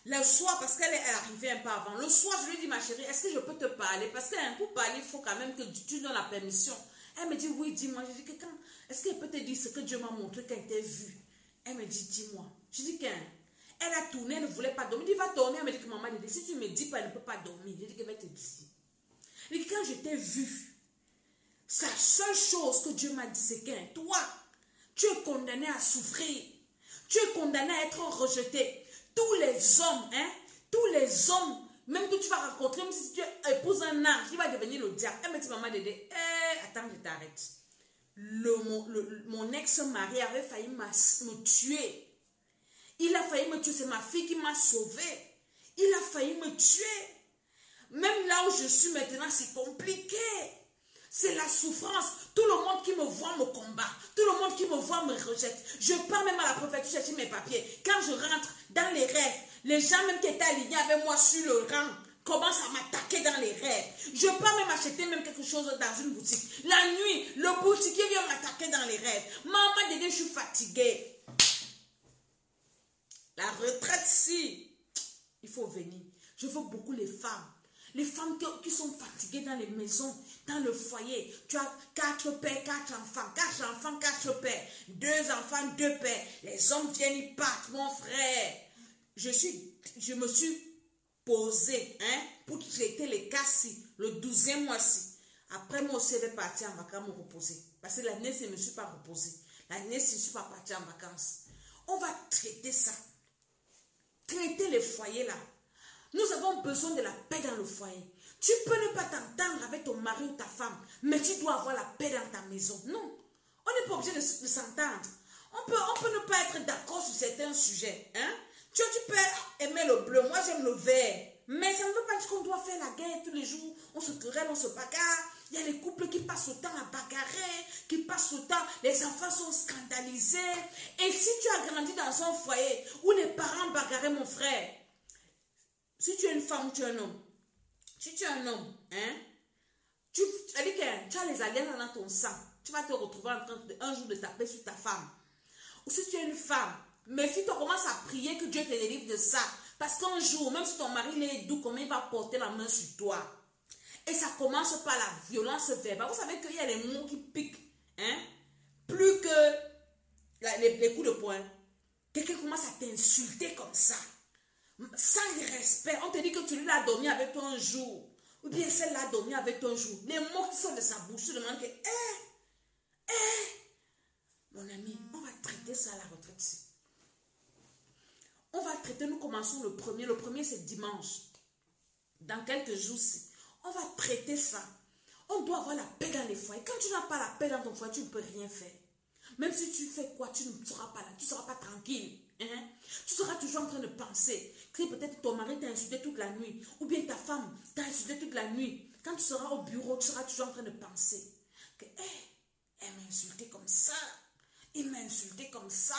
Le soir, parce qu'elle est arrivée un peu avant, le soir, je lui dis, ma chérie, est-ce que je peux te parler? Parce que pour parler, il faut quand même que tu donnes la permission. Elle me dit, oui, dis-moi. Je dis, est-ce qu'elle peut te dire ce que Dieu m'a montré quand elle t'a vu? Elle me dit, dis-moi. Je dis qu'elle a tourné, elle ne voulait pas dormir. Je dis, va dormir. Elle me dit que maman, si tu me dis pas, elle ne peut pas dormir. Je dis qu'elle va te dire. Elle dit, quand je t'ai vu, la seule chose que Dieu m'a dit, c'est que toi, tu es condamné à souffrir. Tu es condamné à être rejeté. Tous les hommes, même que tu vas rencontrer, même si tu épouses un ange, il va devenir le diable. Elle me dit, maman, Dédé, attends, je t'arrête. Mon ex-mari avait failli me tuer. Il a failli me tuer, c'est ma fille qui m'a sauvée. Il a failli me tuer. Même là où je suis maintenant, c'est compliqué. C'est la souffrance. Tout le monde qui me voit me combat. Tout le monde qui me voit me rejette. Je pars même à la préfecture chercher mes papiers. Quand je rentre dans les rêves, les gens même qui étaient alignés avec moi sur le rang commencent à m'attaquer dans les rêves. Je pars même acheter même quelque chose dans une boutique. La nuit, le boutiquier vient m'attaquer dans les rêves. Maman, Dédé, je suis fatiguée. La retraite, si, il faut venir. Je veux beaucoup les femmes. Les femmes qui sont fatiguées dans les maisons, dans le foyer. Tu as 4 pères, 4 enfants. 4 enfants, 4 pères. 2 enfants, 2 pères. Les hommes viennent, ils partent, mon frère. Je me suis posée pour traiter les cas-ci, le 12e mois-ci. Après, moi aussi, je vais partir en vacances me reposer. Parce que l'année, je ne me suis pas reposée. L'année, je ne suis pas partie en vacances. On va traiter ça. Traiter les foyers là. Nous avons besoin de la paix dans le foyer. Tu peux ne pas t'entendre avec ton mari ou ta femme, mais tu dois avoir la paix dans ta maison. Non, on n'est pas obligé de s'entendre. On peut ne pas être d'accord sur certains sujets. Tu peux aimer le bleu, moi j'aime le vert. Mais ça ne veut pas dire qu'on doit faire la guerre tous les jours. On se querelle, on se bagarre. Il y a les couples qui passent le temps à bagarrer, qui passent le temps, les enfants sont scandalisés. Et si tu as grandi dans un foyer où les parents bagarraient, mon frère, si tu es une femme ou tu es un homme, si tu es un homme, tu as les alliances dans ton sang, tu vas te retrouver en train un jour de taper sur ta femme. Ou si tu es une femme, mais si tu commences à prier que Dieu te délivre de ça, parce qu'un jour, même si ton mari est doux, comment il va porter la main sur toi? Et ça commence par la violence verbale. Vous savez qu'il y a les mots qui piquent, plus que les coups de poing. Quelqu'un commence à t'insulter comme ça. Sans respect, on te dit que tu lui as dormi avec toi un jour, ou bien celle-là a dormi avec toi un jour. Les mots qui sortent de sa bouche, tu demandes que, mon ami, on va traiter ça à la retraite. On va traiter, nous commençons le premier c'est dimanche. Dans quelques jours, on va traiter ça. On doit avoir la paix dans les foyers. Quand tu n'as pas la paix dans ton foyer, tu ne peux rien faire. Même si tu fais quoi, tu ne seras pas là, tu ne seras pas tranquille. Tu seras toujours en train de penser que peut-être ton mari t'a insulté toute la nuit, ou bien ta femme t'a insulté toute la nuit. Quand tu seras au bureau, tu seras toujours en train de penser que elle m'a insulté comme ça, il m'a insulté comme ça.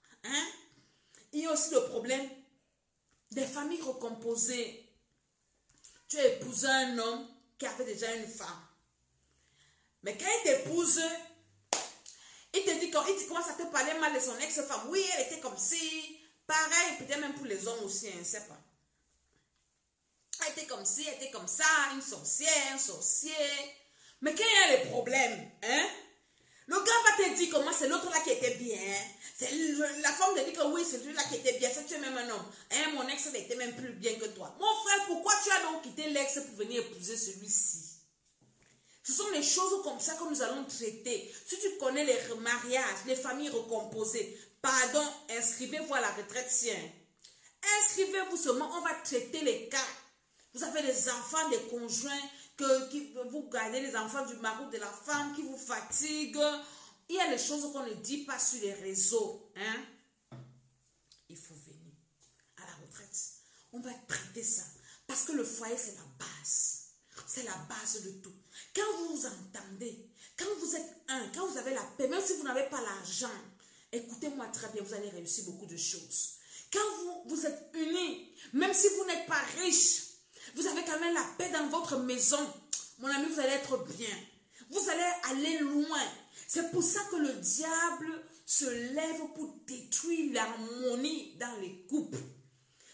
Il y a aussi le problème des familles recomposées. Tu as épousé un homme qui avait déjà une femme, mais quand il t'épouse, il te dit, il commence à te parler mal de son ex-femme. Oui, elle était comme si. Pareil, peut-être même pour les hommes aussi, je ne sais pas. Elle était comme si, elle était comme ça, une sorcière, un sorcier. Mais quand il y a les problèmes, le gars va te dire comment c'est l'autre là qui était bien. La femme te dit que oui, c'est celui-là qui était bien. C'est tu es même un homme. Mon ex était même plus bien que toi. Mon frère, pourquoi tu as donc quitté l'ex pour venir épouser celui-ci? Ce sont les choses comme ça que nous allons traiter. Si tu connais les mariages, les familles recomposées, pardon, inscrivez-vous à la retraite sienne. Inscrivez-vous seulement, on va traiter les cas. Vous avez des enfants, des conjoints, qui vous gardez les enfants du mari ou de la femme qui vous fatiguent. Il y a les choses qu'on ne dit pas sur les réseaux. Il faut venir à la retraite. On va traiter ça. Parce que le foyer, c'est la base. C'est la base de tout. Quand vous vous entendez, quand vous êtes quand vous avez la paix, même si vous n'avez pas l'argent, écoutez-moi très bien, vous allez réussir beaucoup de choses. Quand vous êtes unis, même si vous n'êtes pas riche, vous avez quand même la paix dans votre maison. Mon ami, vous allez être bien. Vous allez aller loin. C'est pour ça que le diable se lève pour détruire l'harmonie dans les couples.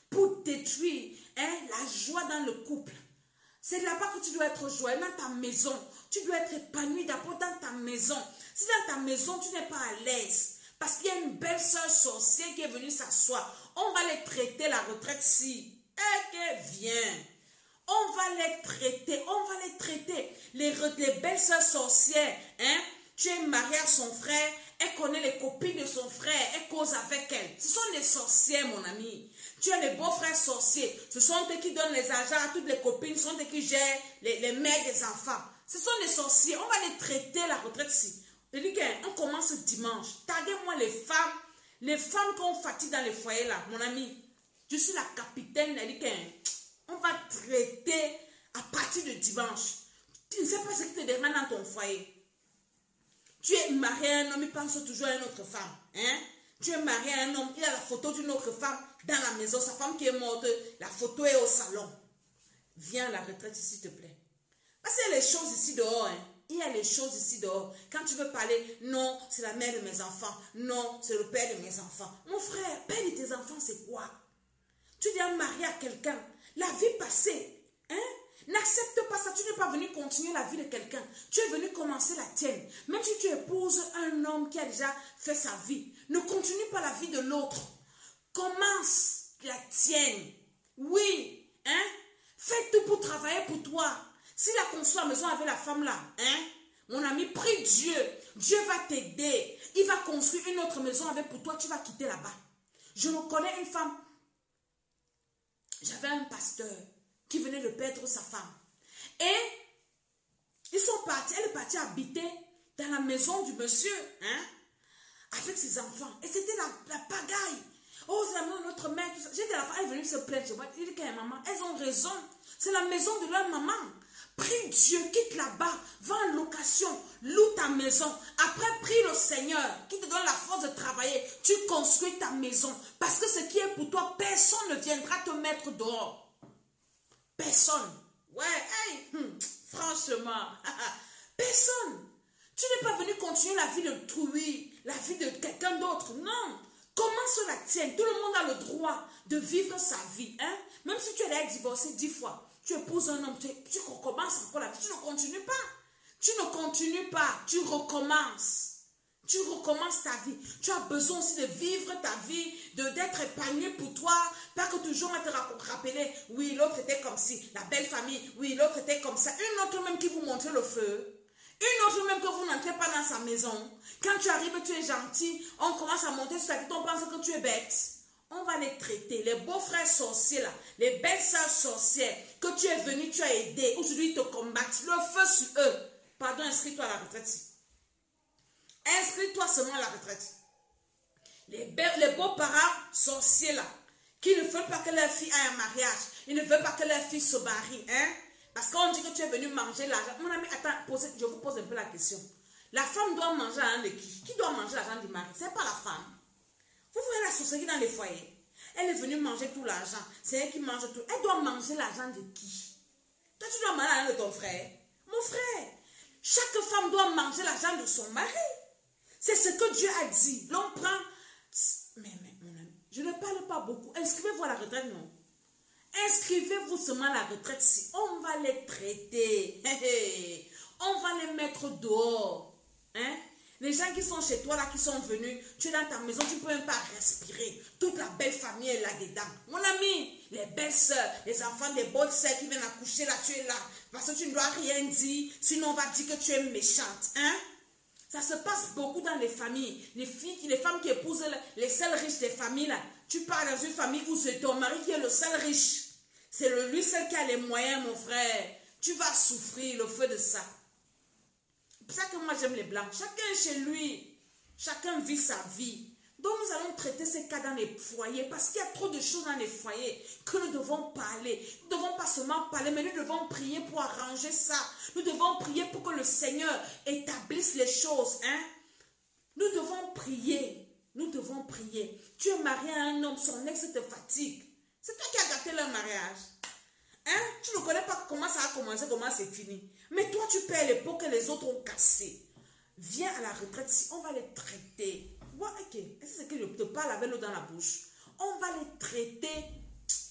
pour détruire la joie dans le couple. C'est là-bas que tu dois être joyeux, dans ta maison. Tu dois être épanoui d'abord dans ta maison. Si dans ta maison, tu n'es pas à l'aise, parce qu'il y a une belle sœur sorcière qui est venue s'asseoir, on va les traiter la retraite si. qu'elle vient. On va les traiter, Les belles sœurs sorcières, tu es marié à son frère, elle connaît les copines de son frère, elle cause avec elle. Ce sont des sorcières, mon ami. Tu as les beaux-frères sorciers. Ce sont eux qui donnent les argent à toutes les copines, ce sont eux qui gèrent les mères des enfants. Ce sont des sorciers. On va les traiter la retraite ici. Je dis qu'on commence dimanche. Taguez-moi les femmes qu'on fatigue dans les foyers là, mon ami. Je suis la capitaine. On va traiter à partir de dimanche. Tu ne sais pas ce qui te dérange dans ton foyer. Tu es marié à un homme, il pense toujours à une autre femme. Tu es marié à un homme, il a la photo d'une autre femme dans la maison. Sa femme qui est morte, la photo est au salon. Viens à la retraite, s'il te plaît. Parce qu'il y a les choses ici dehors. Il y a les choses ici dehors. Quand tu veux parler, non, c'est la mère de mes enfants. Non, c'est le père de mes enfants. Mon frère, père de tes enfants, c'est quoi? Tu viens marier à quelqu'un. La vie passée. N'accepte pas ça. Tu n'es pas venu continuer la vie de quelqu'un. Tu es venu commencer la tienne. Même si tu épouses un homme qui a déjà fait sa vie, ne continue pas la vie de l'autre. Commence la tienne. Oui. Fais tout pour travailler pour toi. S'il a construit la maison avec la femme là, mon ami, prie Dieu. Dieu va t'aider. Il va construire une autre maison avec pour toi. Tu vas quitter là-bas. Je reconnais une femme. J'avais un pasteur qui venait de perdre sa femme. Et ils sont partis, elle est partie habiter dans la maison du monsieur, avec ses enfants. Et c'était la pagaille. Oh, c'est la maison de notre mère. J'ai dit à la femme, elle est venue se plaindre. Je dis qu'elle est maman, elles ont raison. C'est la maison de leur maman. Prie Dieu, quitte là-bas, va en location, loue ta maison. Après, prie le Seigneur qui te donne la force de travailler. Tu construis ta maison. Parce que ce qui est pour toi, personne ne viendra te mettre dehors. Personne. Franchement. Personne. Tu n'es pas venu continuer la vie de Trouille, la vie de quelqu'un d'autre. Non. Commence la tienne. Tout le monde a le droit de vivre sa vie. Même si tu es divorcé 10 fois. Tu épouses un homme, tu recommences encore la vie. Tu ne continues pas. Tu ne continues pas. Tu recommences. Tu recommences ta vie. Tu as besoin aussi de vivre ta vie, d'être épanoui pour toi. Pas que toujours on te rappeler, oui, l'autre était comme ci, la belle famille, oui, l'autre était comme ça. Une autre même qui vous montre le feu. Une autre même que vous n'entrez pas dans sa maison. Quand tu arrives, tu es gentil. On commence à monter sur ta vie, on pense que tu es bête. On va les traiter. Les beaux-frères sorciers là, les belles sœurs sorcières, que tu es venu, tu as aidé. Aujourd'hui, ils te combattent. Le feu sur eux. Pardon, inscris-toi à la retraite. Inscris-toi seulement à la retraite. Les beaux-parents sorciers là, qui ne veulent pas que leur fille ait un mariage. Ils ne veulent pas que leur fille se marie. Parce qu'on dit que tu es venu manger l'argent. Mon ami, attends, je vous pose un peu la question. La femme doit manger l'argent de qui? Qui doit manger l'argent du mari? Ce n'est pas la femme. Vous voyez la sorcellerie dans les foyers. Elle est venue manger tout l'argent. C'est elle qui mange tout. Elle doit manger l'argent de qui? Toi, tu dois manger l'argent de ton frère. Mon frère, chaque femme doit manger l'argent de son mari. C'est ce que Dieu a dit. L'on prend... Mais, mon ami, je ne parle pas beaucoup. Inscrivez-vous à la retraite, non? Inscrivez-vous seulement à la retraite si on va les traiter. On va les mettre dehors. Les gens qui sont chez toi, là, qui sont venus, tu es dans ta maison, tu ne peux même pas respirer. Toute la belle famille est là-dedans. Mon ami, les belles soeurs, les enfants des bonnes soeurs qui viennent accoucher, là, tu es là. Parce que tu ne dois rien dire, sinon on va dire que tu es méchante. Ça se passe beaucoup dans les familles. Les femmes qui épousent les seuls riches des familles, là. Tu pars dans une famille où c'est ton mari qui est le seul riche. C'est lui seul qui a les moyens, mon frère. Tu vas souffrir le feu de ça. C'est pour ça que moi j'aime les blancs. Chacun chez lui. Chacun vit sa vie. Donc nous allons traiter ces cas dans les foyers. Parce qu'il y a trop de choses dans les foyers que nous devons parler. Nous ne devons pas seulement parler, mais nous devons prier pour arranger ça. Nous devons prier pour que le Seigneur établisse les choses. Nous devons prier. Nous devons prier. Tu es marié à un homme, son ex te fatigue. C'est toi qui as gâté leur mariage. Tu ne connais pas comment ça a commencé, comment c'est fini. Mais toi, tu perds les pots que les autres ont cassés. Viens à la retraite, si on va les traiter. Ok, est-ce que je te parle avec l'eau dans la bouche? On va les traiter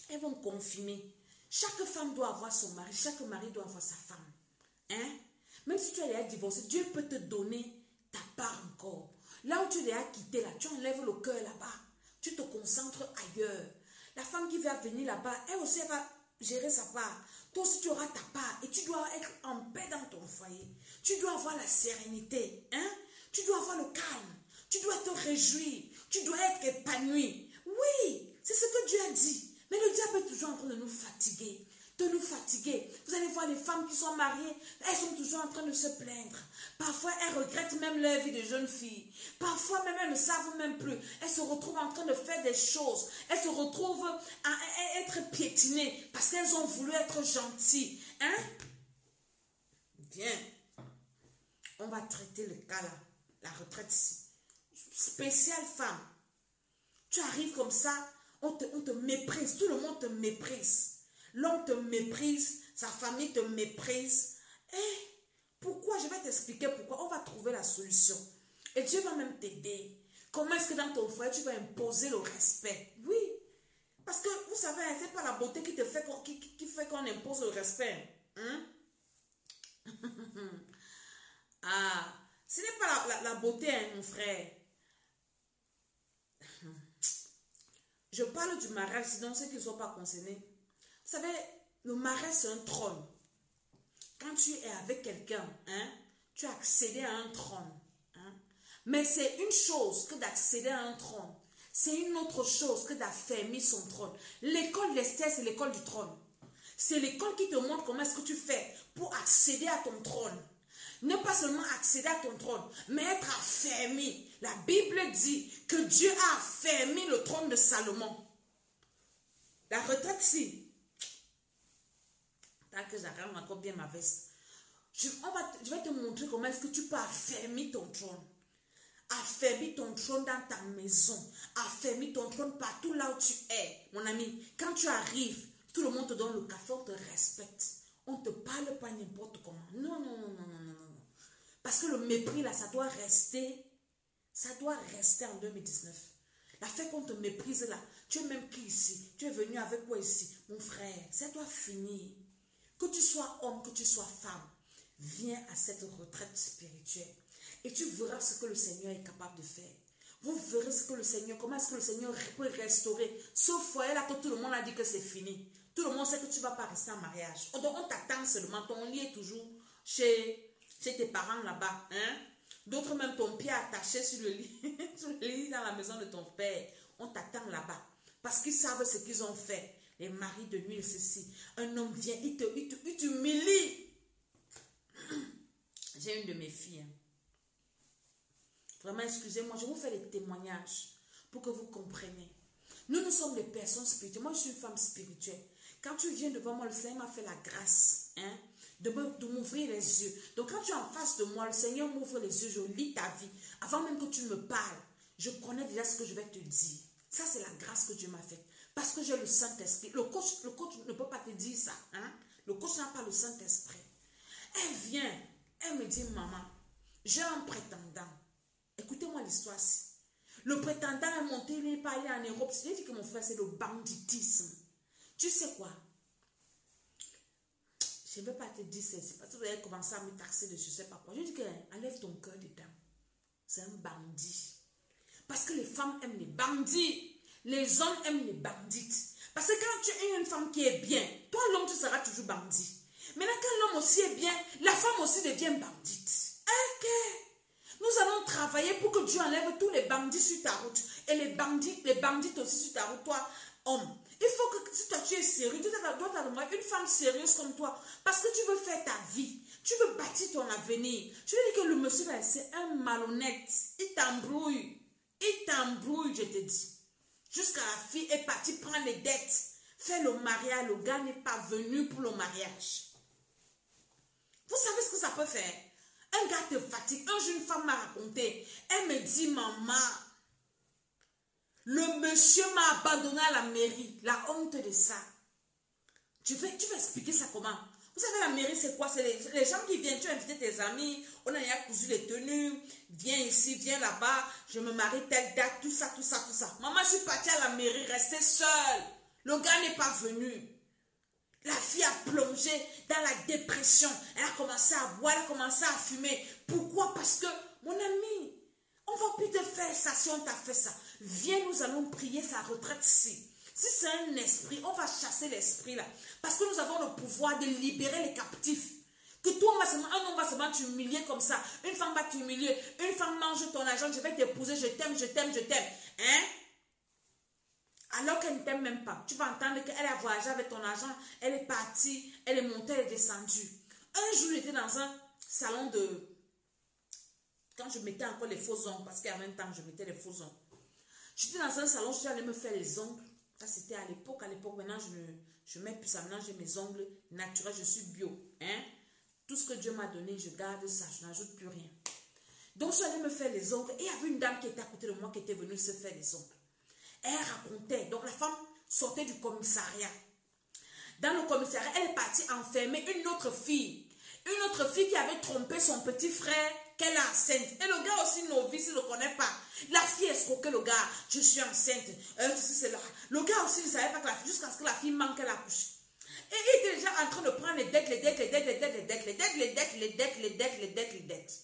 elles vont confirmer. Chaque femme doit avoir son mari, chaque mari doit avoir sa femme. Hein? Même si tu es déjà divorcé, Dieu peut te donner ta part encore. Là où tu es déjà quitté, là, tu enlèves le cœur là-bas. Tu te concentres ailleurs. La femme qui va venir là-bas, elle aussi elle va gérer sa part. Toi aussi tu auras ta part et tu dois être en paix dans ton foyer. Tu dois avoir la sérénité. Hein? Tu dois avoir le calme. Tu dois te réjouir. Tu dois être épanoui. Oui, c'est ce que Dieu a dit. Mais le diable est toujours en train de nous fatiguer. De nous fatiguer. Vous allez voir les femmes qui sont mariées, elles sont toujours en train de se plaindre. Parfois, elles regrettent même leur vie de jeune fille. Parfois, même, elles ne savent même plus. Elles se retrouvent en train de faire des choses. Elles se retrouvent à être piétinées parce qu'elles ont voulu être gentilles. Hein? Viens. On va traiter le cas là. La retraite ici. Spéciale femme. Tu arrives comme ça, on te méprise. Tout le monde te méprise. L'homme te méprise, sa famille te méprise. Pourquoi? Je vais t'expliquer pourquoi. On va trouver la solution. Et Dieu va même t'aider. Comment est-ce que dans ton foyer, tu vas imposer le respect? Oui. Parce que, vous savez, ce n'est pas la beauté qui fait qu'on impose le respect. Hein? Ce n'est pas la beauté, hein, mon frère. Je parle du mariage, sinon ceux qui ne sont pas concernés. Vous savez, le mariage, c'est un trône. Quand tu es avec quelqu'un, hein, tu as accédé à un trône. Hein. Mais c'est une chose que d'accéder à un trône. C'est une autre chose que d'affermir son trône. L'école d'Esther, c'est l'école du trône. C'est l'école qui te montre comment est-ce que tu fais pour accéder à ton trône. Ne pas seulement accéder à ton trône, mais être affermi. La Bible dit que Dieu a affermi le trône de Salomon. La retraite, si. Tant que j'arrête encore bien ma veste. Je vais te montrer comment est-ce que tu peux affermir ton trône. Affermir ton trône dans ta maison. Affermir ton trône partout là où tu es. Mon ami, quand tu arrives, tout le monde te donne le café, on te respecte. On ne te parle pas n'importe comment. Non, non, non, non, non, non, non. Parce que le mépris là, ça doit rester. Ça doit rester en 2019. La fait qu'on te méprise là, tu es même qui ici? Tu es venu avec quoi ici? Mon frère, ça doit finir. Que tu sois homme, que tu sois femme, viens à cette retraite spirituelle et tu verras ce que le Seigneur est capable de faire. Vous verrez ce que le Seigneur, comment est-ce que le Seigneur peut restaurer ce foyer-là que tout le monde a dit que c'est fini. Tout le monde sait que tu ne vas pas rester en mariage. Donc on t'attend seulement, ton lit est toujours chez tes parents là-bas. Hein? D'autres même ton pied attaché sur le lit, sur le lit dans la maison de ton père. On t'attend là-bas parce qu'ils savent ce qu'ils ont fait. Les maris de nuit, ceci. Un homme vient, il t'humilie. J'ai une de mes filles. Hein. Vraiment, excusez-moi, je vous fais des témoignages pour que vous compreniez. Nous sommes des personnes spirituelles. Moi, je suis une femme spirituelle. Quand tu viens devant moi, le Seigneur m'a fait la grâce hein, de m'ouvrir les yeux. Donc, quand tu es en face de moi, le Seigneur m'ouvre les yeux, je lis ta vie. Avant même que tu me parles, je connais déjà ce que je vais te dire. Ça, c'est la grâce que Dieu m'a faite. Parce que j'ai le Saint-Esprit. Le coach ne peut pas te dire ça. Hein? Le coach n'a pas le Saint-Esprit. Elle vient, elle me dit, maman, j'ai un prétendant. Écoutez-moi l'histoire ci. Le prétendant est monté, il n'est pas allé en Europe. J'ai dit que mon frère, c'est le banditisme. Tu sais quoi? Je ne vais pas te dire ça. C'est parce que vous allez commencer à me taxer dessus. Je ne sais pas quoi. Je dis que enlève ton cœur dedans. C'est un bandit. Parce que les femmes aiment les bandits. Les hommes aiment les bandites. Parce que quand tu es une femme qui est bien, toi l'homme tu seras toujours bandit. Maintenant quand l'homme aussi est bien, la femme aussi devient bandite. Ok. Nous allons travailler pour que Dieu enlève tous les bandits sur ta route. Et les bandites aussi sur ta route, toi, homme. Il faut que si toi tu es sérieux, tu dois avoir une femme sérieuse comme toi. Parce que tu veux faire ta vie. Tu veux bâtir ton avenir. Je veux dire que le monsieur là, c'est un malhonnête. Il t'embrouille. Il t'embrouille, je te dis. Jusqu'à la fille est partie prendre les dettes. Faire le mariage. Le gars n'est pas venu pour le mariage. Vous savez ce que ça peut faire? Un gars te fatigue. Un jour, une femme m'a raconté. Elle me dit, maman, le monsieur m'a abandonné à la mairie. La honte de ça. Tu vas expliquer ça comment? Vous savez, la mairie, c'est quoi? C'est les gens qui viennent. Tu as invité tes amis. On a cousu les tenues. Viens ici, viens là-bas. Je me marie telle date. Tout ça, tout ça, tout ça. Maman, je suis partie à la mairie, restée seule. Le gars n'est pas venu. La fille a plongé dans la dépression. Elle a commencé à boire, elle a commencé à fumer. Pourquoi? Parce que, mon ami, on ne va plus te faire ça si on t'a fait ça. Viens, nous allons prier sa retraite ici. Si c'est un esprit, on va chasser l'esprit là. Parce que nous avons le pouvoir de libérer les captifs. Que toi, un homme va seulement t'humilier comme ça. Une femme va t'humilier. Une femme mange ton argent. Je vais t'épouser. Je t'aime, je t'aime, je t'aime. Hein? Alors qu'elle ne t'aime même pas. Tu vas entendre qu'elle a voyagé avec ton argent. Elle est partie. Elle est montée, elle est descendue. Un jour, j'étais dans un salon de... Quand je mettais encore les faux ongles. Parce qu'en même temps, je mettais les faux ongles. J'étais dans un salon. Je suis allée me faire les ongles. Ça, c'était à l'époque. À l'époque, maintenant, je mets plus ça. Maintenant, j'ai mes ongles naturels. Je suis bio. Hein? Tout ce que Dieu m'a donné, je garde ça. Je n'ajoute plus rien. Donc, je suis allée me faire les ongles. Et il y avait une dame qui était à côté de moi qui était venue se faire les ongles. Elle racontait. Donc, la femme sortait du commissariat. Dans le commissariat, elle est partie enfermer une autre fille. Une autre fille qui avait trompé son petit frère, qu'elle est enceinte. Et le gars aussi novice, il ne le connaît pas. La fille escroquait le gars. Je suis enceinte. C'est là. Le gars aussi ne savait pas que la fille, jusqu'à ce que la fille manque à la couche. Et il était déjà en train de prendre les dettes, les dettes, les dettes, les dettes, les dettes, les dettes, les dettes, les dettes, les dettes, les dettes, les dettes.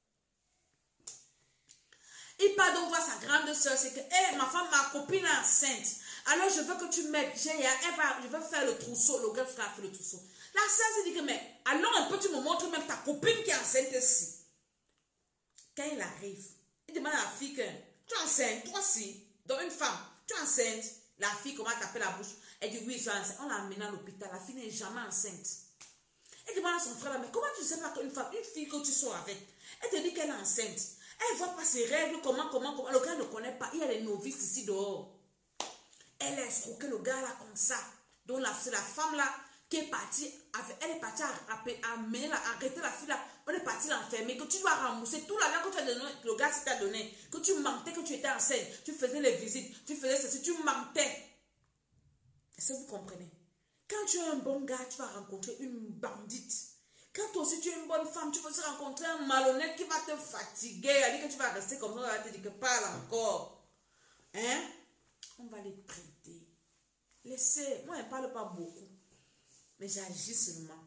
Il part donc voir sa grande soeur, c'est que, hey, ma femme, ma copine est enceinte. Alors je veux que tu m'aides. Je veux faire le trousseau. Le gars va faire le trousseau. La soeur s'est dit que, mais allons un peu, tu me montres même ta copine qui est enceinte ici. Quand il arrive, il demande à la fille que, tu es enceinte, toi aussi, donc une femme, tu es enceinte. La fille commence à taper la bouche. Elle dit, oui, je suis enceinte. On l'a amenée à l'hôpital. La fille n'est jamais enceinte. Elle demande à son frère, mais comment tu sais pas qu'une femme, une fille que tu sors avec, elle te dit qu'elle est enceinte. Elle ne voit pas ses règles, comment. Le gars ne connaît pas. Il y a les novices ici dehors. Elle a escroqué le gars là comme ça. Donc c'est la femme là qui est partie. Elle est partie à arrêter la fille là. On est parti l'enfermer. Que tu dois rembourser tout l'argent que tu as donné, le gars t'a donné. Que tu mentais, que tu étais enceinte. Tu faisais les visites. Tu faisais ceci. Tu mentais. Est-ce que vous comprenez? Quand tu es un bon gars, tu vas rencontrer une bandite. Quand toi aussi tu es une bonne femme, tu vas aussi rencontrer un malhonnête qui va te fatiguer. Elle dit que tu vas rester comme ça, elle va te dire que parle encore. Hein? On va les prêter. Laissez. Moi, elle ne parle pas beaucoup. Mais j'agis seulement.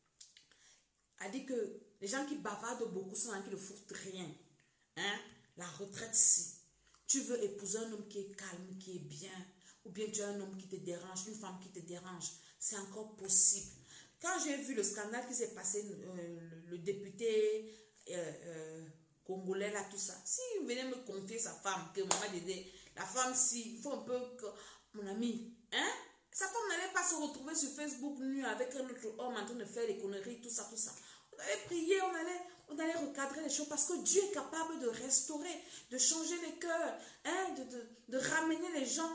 Elle dit que les gens qui bavardent beaucoup sont gens qui ne foutent rien. Hein? La retraite, si. Tu veux épouser un homme qui est calme, qui est bien. Ou bien tu as un homme qui te dérange, une femme qui te dérange. C'est encore possible. Quand j'ai vu le scandale qui s'est passé, le député congolais, là, tout ça, s'il venait me confier sa femme, que maman disait, la femme, si, il faut un peu que, mon ami, hein, sa femme n'allait pas se retrouver sur Facebook nu avec un autre homme en train de faire des conneries, tout ça, tout ça. On allait prier, on allait recadrer les choses parce que Dieu est capable de restaurer, de changer les cœurs, hein, de ramener les gens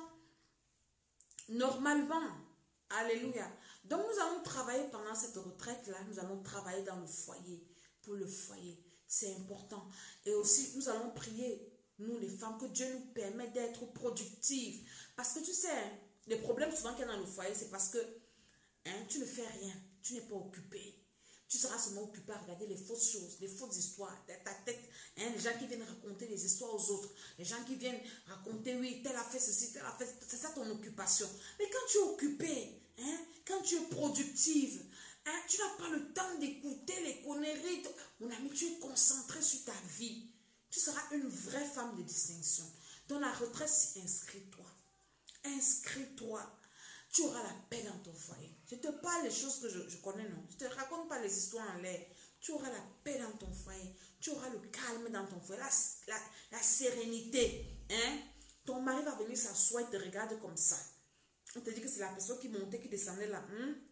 normalement. Alléluia. Donc nous allons travailler pendant cette retraite-là, nous allons travailler dans le foyer, pour le foyer. C'est important. Et aussi, nous allons prier, nous les femmes, que Dieu nous permette d'être productives. Parce que tu sais, les problèmes souvent qu'il y a dans le foyer, c'est parce que tu ne fais rien, tu n'es pas occupé. Tu seras seulement occupé à regarder les fausses choses, les fausses histoires, ta tête, les gens qui viennent raconter les histoires aux autres, les gens qui viennent raconter, oui, tel a fait ceci, tel a fait, c'est ça ton occupation. Mais quand tu es occupé, quand tu es productive, tu n'as pas le temps d'écouter les conneries. Mon ami, tu es concentré sur ta vie. Tu seras une vraie femme de distinction. Dans la retraite, inscris-toi. Inscris-toi. Tu auras la paix dans ton foyer. Je te parle des choses que je connais, non. Je ne te raconte pas les histoires en l'air. Tu auras la paix dans ton foyer. Tu auras le calme dans ton foyer. La sérénité. Ton mari va venir s'asseoir et te regarde comme ça. On te dit que c'est la personne qui montait, qui descendait là.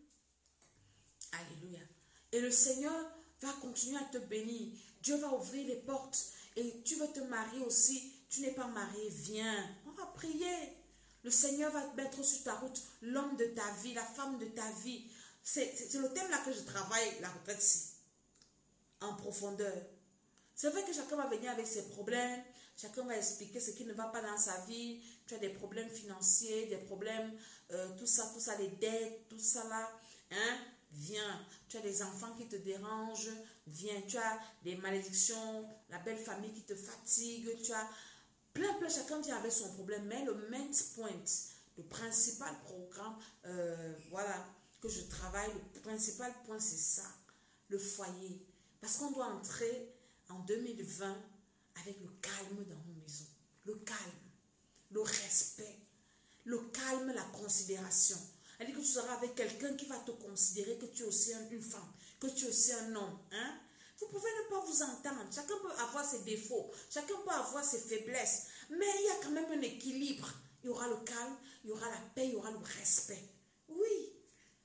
Alléluia. Et le Seigneur va continuer à te bénir. Dieu va ouvrir les portes. Et tu veux te marier aussi. Tu n'es pas marié, viens. On va prier. Le Seigneur va te mettre sur ta route l'homme de ta vie, la femme de ta vie. C'est le thème là que je travaille, la retraite ici. En profondeur. C'est vrai que chacun va venir avec ses problèmes. Chacun va expliquer ce qui ne va pas dans sa vie. Tu as des problèmes financiers, des problèmes, tout ça, les dettes, tout ça là. Viens. Tu as des enfants qui te dérangent. Viens. Tu as des malédictions, la belle famille qui te fatigue. Tu as plein, chacun vient avec son problème. Mais le main point, le principal programme, voilà, que je travaille, le principal point, c'est ça, le foyer. Parce qu'on doit entrer en 2020 avec le calme dans nos maisons. Le calme, le respect, le calme, la considération. C'est-à-dire que tu seras avec quelqu'un qui va te considérer que tu es aussi une femme, que tu es aussi un homme. Hein? Vous pouvez ne pas vous entendre. Chacun peut avoir ses défauts, chacun peut avoir ses faiblesses. Mais il y a quand même un équilibre. Il y aura le calme, il y aura la paix, il y aura le respect. Oui.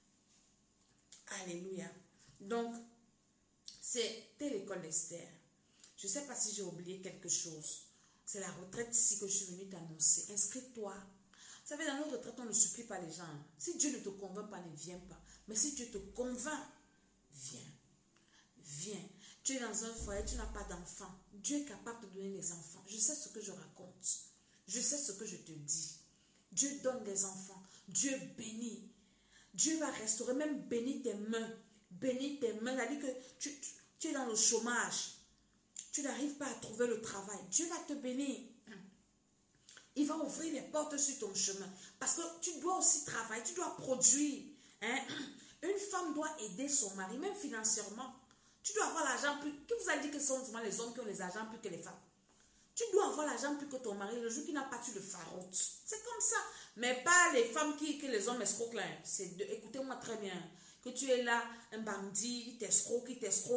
Alléluia. Donc, c'était l'école d'Esther. Je ne sais pas si j'ai oublié quelque chose. C'est la retraite ici que je suis venue t'annoncer. Inscris-toi. Vous savez, dans nos retraites, on ne supplie pas les gens. Si Dieu ne te convainc pas, ne viens pas. Mais si Dieu te convainc, viens. Viens. Tu es dans un foyer, tu n'as pas d'enfant. Dieu est capable de donner des enfants. Je sais ce que je raconte. Je sais ce que je te dis. Dieu donne des enfants. Dieu bénit. Dieu va restaurer, même bénir tes mains. Bénir tes mains. C'est-à-dire que tu es dans le chômage. Tu n'arrives pas à trouver le travail. Dieu va te bénir. Il va ouvrir les portes sur ton chemin. Parce que tu dois aussi travailler, tu dois produire. Hein? Une femme doit aider son mari, même financièrement. Tu dois avoir l'argent plus... Qui vous a dit que ce sont souvent les hommes qui ont les argents plus que les femmes? Tu dois avoir l'argent plus que ton mari. Le jour qu'il n'a pas, tu le faroutes. C'est comme ça. Mais pas les femmes que les hommes escroquent là. Écoutez-moi très bien. Que tu es là, un bandit, il t'escroque.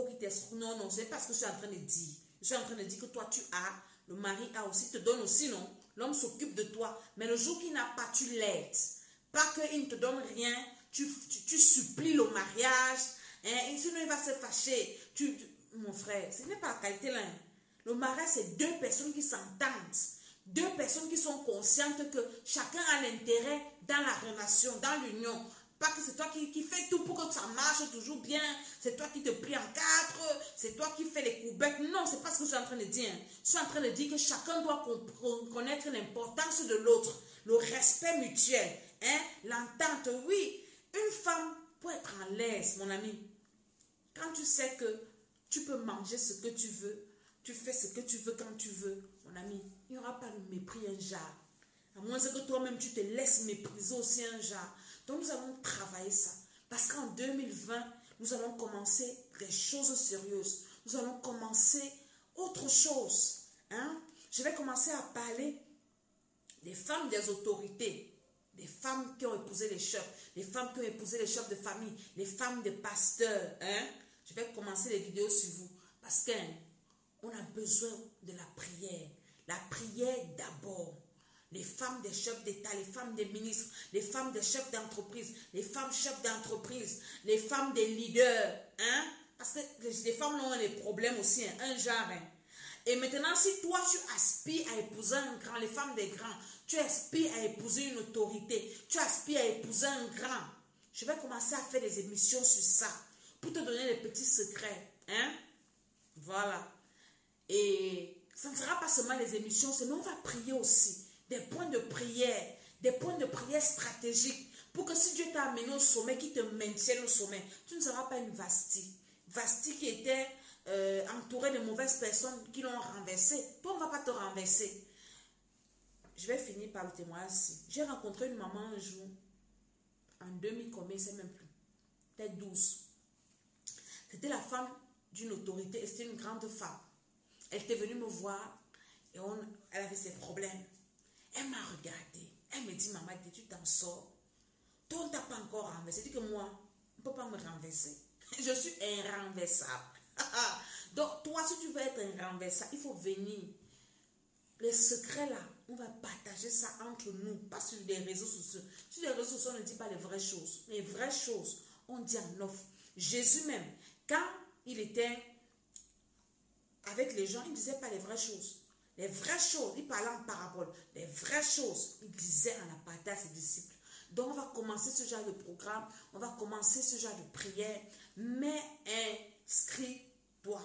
Non, non, c'est pas ce que je suis en train de dire. Je suis en train de dire que toi, tu as, le mari a aussi, te donne aussi, non? L'homme s'occupe de toi. Mais le jour qu'il n'a pas, tu l'aides. Pas qu'il ne te donne rien. Tu supplies le mariage. Hein, et sinon, il va se fâcher. Mon frère, ce n'est pas la qualité là. Le mariage, c'est deux personnes qui s'entendent. Deux personnes qui sont conscientes que chacun a l'intérêt dans la relation, dans l'union. Pas que c'est toi qui fais tout pour que ça marche toujours bien. C'est toi qui te plie en quatre. C'est toi qui fais les courbettes. Non, c'est pas ce que je suis en train de dire. Je suis en train de dire que chacun doit connaître l'importance de l'autre. Le respect mutuel. Hein? L'entente, oui. Une femme peut être en l'aise, mon ami. Quand tu sais que tu peux manger ce que tu veux, tu fais ce que tu veux quand tu veux, mon ami, il n'y aura pas de mépris un genre. À moins que toi-même tu te laisses mépriser aussi un genre. Donc nous allons travailler ça. Parce qu'en 2020, nous allons commencer des choses sérieuses. Nous allons commencer autre chose. Hein? Je vais commencer à parler des femmes des autorités. Des femmes qui ont épousé les chefs. Les femmes qui ont épousé les chefs de famille. Les femmes des pasteurs. Hein? Je vais commencer les vidéos sur vous. Parce qu'on a besoin de la prière. La prière d'abord. Les femmes des chefs d'État, les femmes des ministres, les femmes des chefs d'entreprise, les femmes chefs d'entreprise, les femmes des leaders. Hein? Parce que les femmes ont des problèmes aussi, hein, un genre. Hein. Et maintenant, si toi, tu aspires à épouser un grand, les femmes des grands, tu aspires à épouser une autorité, tu aspires à épouser un grand, je vais commencer à faire des émissions sur ça, pour te donner les petits secrets. Hein? Voilà. Et ça ne sera pas seulement les émissions, mais on va prier aussi. Des points de prière stratégiques, pour que si Dieu t'a amené au sommet, qu'il te maintienne au sommet, tu ne seras pas une Vasti. Vasti qui était entourée de mauvaises personnes qui l'ont renversée. Toi, on ne va pas te renverser. Je vais finir par le témoignage ici. J'ai rencontré une maman un jour, en 2000, combien, je ne sais même plus, peut-être 12. C'était la femme d'une autorité, c'était une grande femme. Elle était venue me voir et elle avait ses problèmes. Elle m'a regardé. Elle me dit, maman, tu t'en sors. Toi, on ne t'a pas encore renversé. Elle dit que moi, on ne peut pas me renverser. Je suis inrenversable. Donc, toi, si tu veux être inrenversable, il faut venir. Les secrets là, on va partager ça entre nous, pas sur les réseaux sociaux. Sur les réseaux sociaux, on ne dit pas les vraies choses. Les vraies choses, on dit en off. Jésus même, quand il était avec les gens, il ne disait pas les vraies choses. Les vraies choses, il parlait en parabole. Les vraies choses, il disait en aparté à ses disciples. Donc, on va commencer ce genre de programme. On va commencer ce genre de prière. Mais inscris-toi.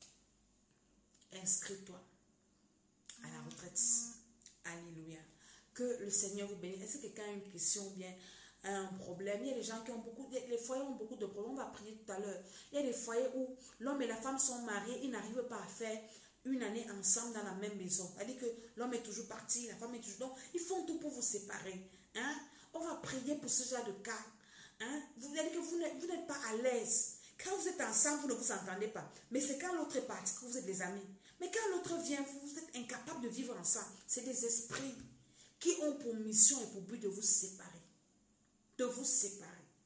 Inscris-toi à la retraite. Alléluia. Que le Seigneur vous bénisse. Est-ce que quelqu'un a une question ou bien un problème? Il y a des gens qui ont beaucoup... Les foyers ont beaucoup de problèmes. On va prier tout à l'heure. Il y a des foyers où l'homme et la femme sont mariés. Ils n'arrivent pas à faire une année ensemble dans la même maison. C'est-à-dire que l'homme est toujours parti, la femme est toujours... Donc, ils font tout pour vous séparer. Hein? On va prier pour ce genre de cas. Hein? Vous allez dire que vous n'êtes pas à l'aise. Quand vous êtes ensemble, vous ne vous entendez pas. Mais c'est quand l'autre est parti que vous êtes des amis. Mais quand l'autre vient, vous êtes incapable de vivre ensemble. C'est des esprits qui ont pour mission et pour but de vous séparer. De vous séparer.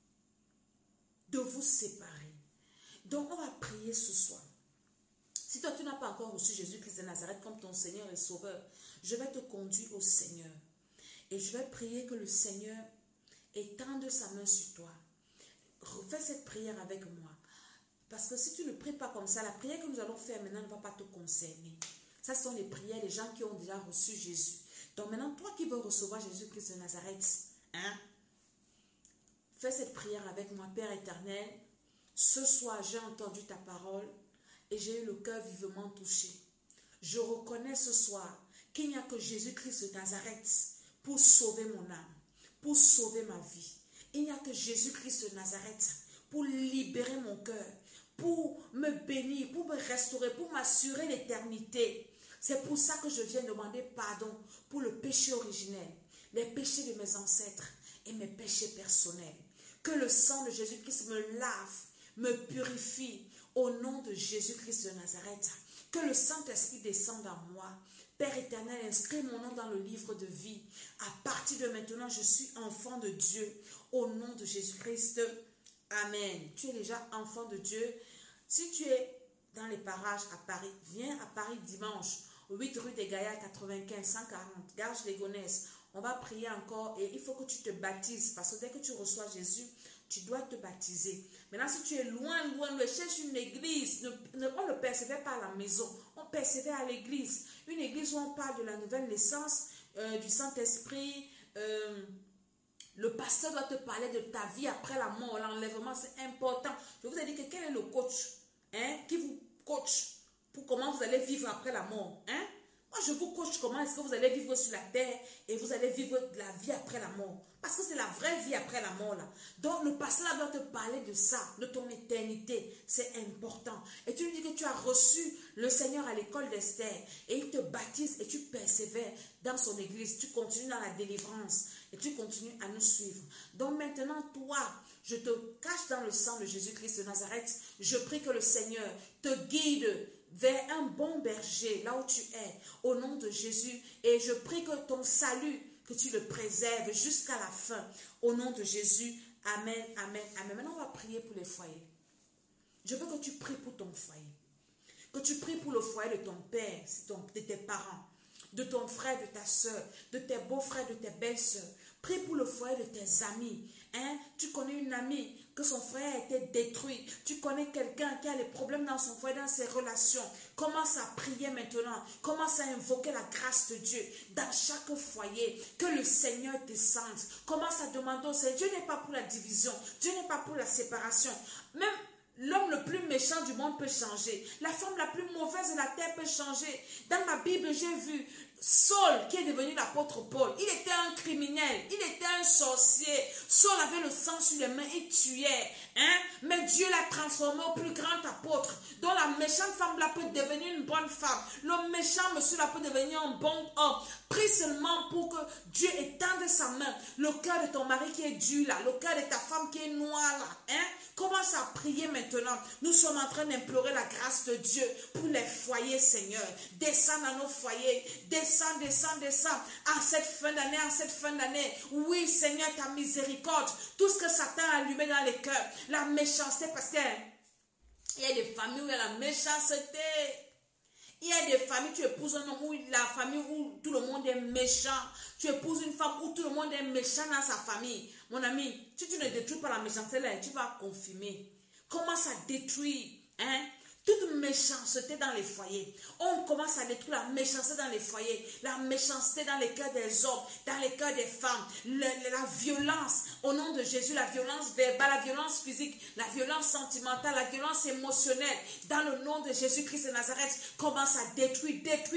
De vous séparer. Donc, on va prier ce soir. Si toi, tu n'as pas encore reçu Jésus-Christ de Nazareth comme ton Seigneur et Sauveur, je vais te conduire au Seigneur. Et je vais prier que le Seigneur étende sa main sur toi. Refais cette prière avec moi. Parce que si tu ne pries pas comme ça, la prière que nous allons faire maintenant ne va pas te concerner. Ça sont les prières des gens qui ont déjà reçu Jésus. Donc maintenant, toi qui veux recevoir Jésus-Christ de Nazareth, hein, fais cette prière avec moi, Père éternel. Ce soir, j'ai entendu ta parole et j'ai eu le cœur vivement touché. Je reconnais ce soir qu'il n'y a que Jésus-Christ de Nazareth pour sauver mon âme, pour sauver ma vie. Il n'y a que Jésus-Christ de Nazareth pour libérer mon cœur, pour me bénir, pour me restaurer, pour m'assurer l'éternité. C'est pour ça que je viens demander pardon pour le péché originel, les péchés de mes ancêtres et mes péchés personnels. Que le sang de Jésus-Christ me lave, me purifie au nom de Jésus-Christ de Nazareth. Que le Saint-Esprit descende en moi. Père éternel, inscris mon nom dans le livre de vie. À partir de maintenant, je suis enfant de Dieu. Au nom de Jésus-Christ. Amen. Tu es déjà enfant de Dieu. Si tu es dans les parages à Paris, viens à Paris dimanche, 8 rue des Gaillards, 95 140, Garges-les-Gonesse. On va prier encore et il faut que tu te baptises parce que dès que tu reçois Jésus, tu dois te baptiser. Maintenant, si tu es loin, cherche une église. On ne persévère pas à la maison, on persévère à l'église. Une église où on parle de la nouvelle naissance, du Saint-Esprit. Le pasteur doit te parler de ta vie après la mort. L'enlèvement, c'est important. Je vous ai dit que quel est le coach qui vous coach pour comment vous allez vivre après la mort. Moi, je vous coach comment est-ce que vous allez vivre sur la terre et vous allez vivre la vie après la mort. Parce que c'est la vraie vie après la mort là. Donc le pasteur doit te parler de ça, de ton éternité. C'est important. Et tu lui dis que tu as reçu le Seigneur à l'école d'Esther. Et il te baptise et tu persévères dans son église. Tu continues dans la délivrance. Et tu continues à nous suivre. Donc maintenant, toi, je te cache dans le sang de Jésus-Christ de Nazareth. Je prie que le Seigneur te guide vers un bon berger, là où tu es, au nom de Jésus. Et je prie que ton salut, que tu le préserves jusqu'à la fin, au nom de Jésus. Amen, amen, amen. Maintenant, on va prier pour les foyers. Je veux que tu pries pour ton foyer. Que tu pries pour le foyer de ton père, de tes parents, de ton frère, de ta soeur, de tes beaux-frères, de tes belles-sœurs. Prie pour le foyer de tes amis. Tu connais une amie que son frère a été détruit. Tu connais quelqu'un qui a des problèmes dans son foyer, dans ses relations. Commence à prier maintenant. Commence à invoquer la grâce de Dieu dans chaque foyer. Que le Seigneur descende. Commence à demander au Seigneur. Dieu n'est pas pour la division. Dieu n'est pas pour la séparation. Même l'homme le plus méchant du monde peut changer. La femme la plus mauvaise de la terre peut changer. Dans ma Bible, j'ai vu Saul qui est devenu l'apôtre Paul. Il était un criminel. Il était un sorcier. Saul avait le sang sur les mains. Il tuait. Mais Dieu l'a transformé au plus grand apôtre. Donc la méchante femme là peut devenir une bonne femme. Le méchant monsieur là peut devenir un bon homme. Prie seulement pour que Dieu étende sa main. Le cœur de ton mari qui est dur là. Le cœur de ta femme qui est noir là. Commence à prier maintenant. Nous sommes en train d'implorer la grâce de Dieu pour les foyers, Seigneur. Descends dans nos foyers. Descends, descends, descends. En cette fin d'année, Oui, Seigneur, ta miséricorde. Tout ce que Satan a allumé dans les cœurs. La méchanceté, parce qu'il y a des familles où il y a la méchanceté. Il y a des familles, tu épouses un homme où la famille où tout le monde est méchant. Tu épouses une femme où tout le monde est méchant dans sa famille. Mon ami, si tu ne détruis pas la méchanceté là, tu vas confirmer. Commence à détruire, toute méchanceté dans les foyers. On commence à détruire la méchanceté dans les foyers, la méchanceté dans les cœurs des hommes, dans les cœurs des femmes, la violence, au nom de Jésus, la violence verbale, la violence physique, la violence sentimentale, la violence émotionnelle, dans le nom de Jésus-Christ de Nazareth, commence à détruire.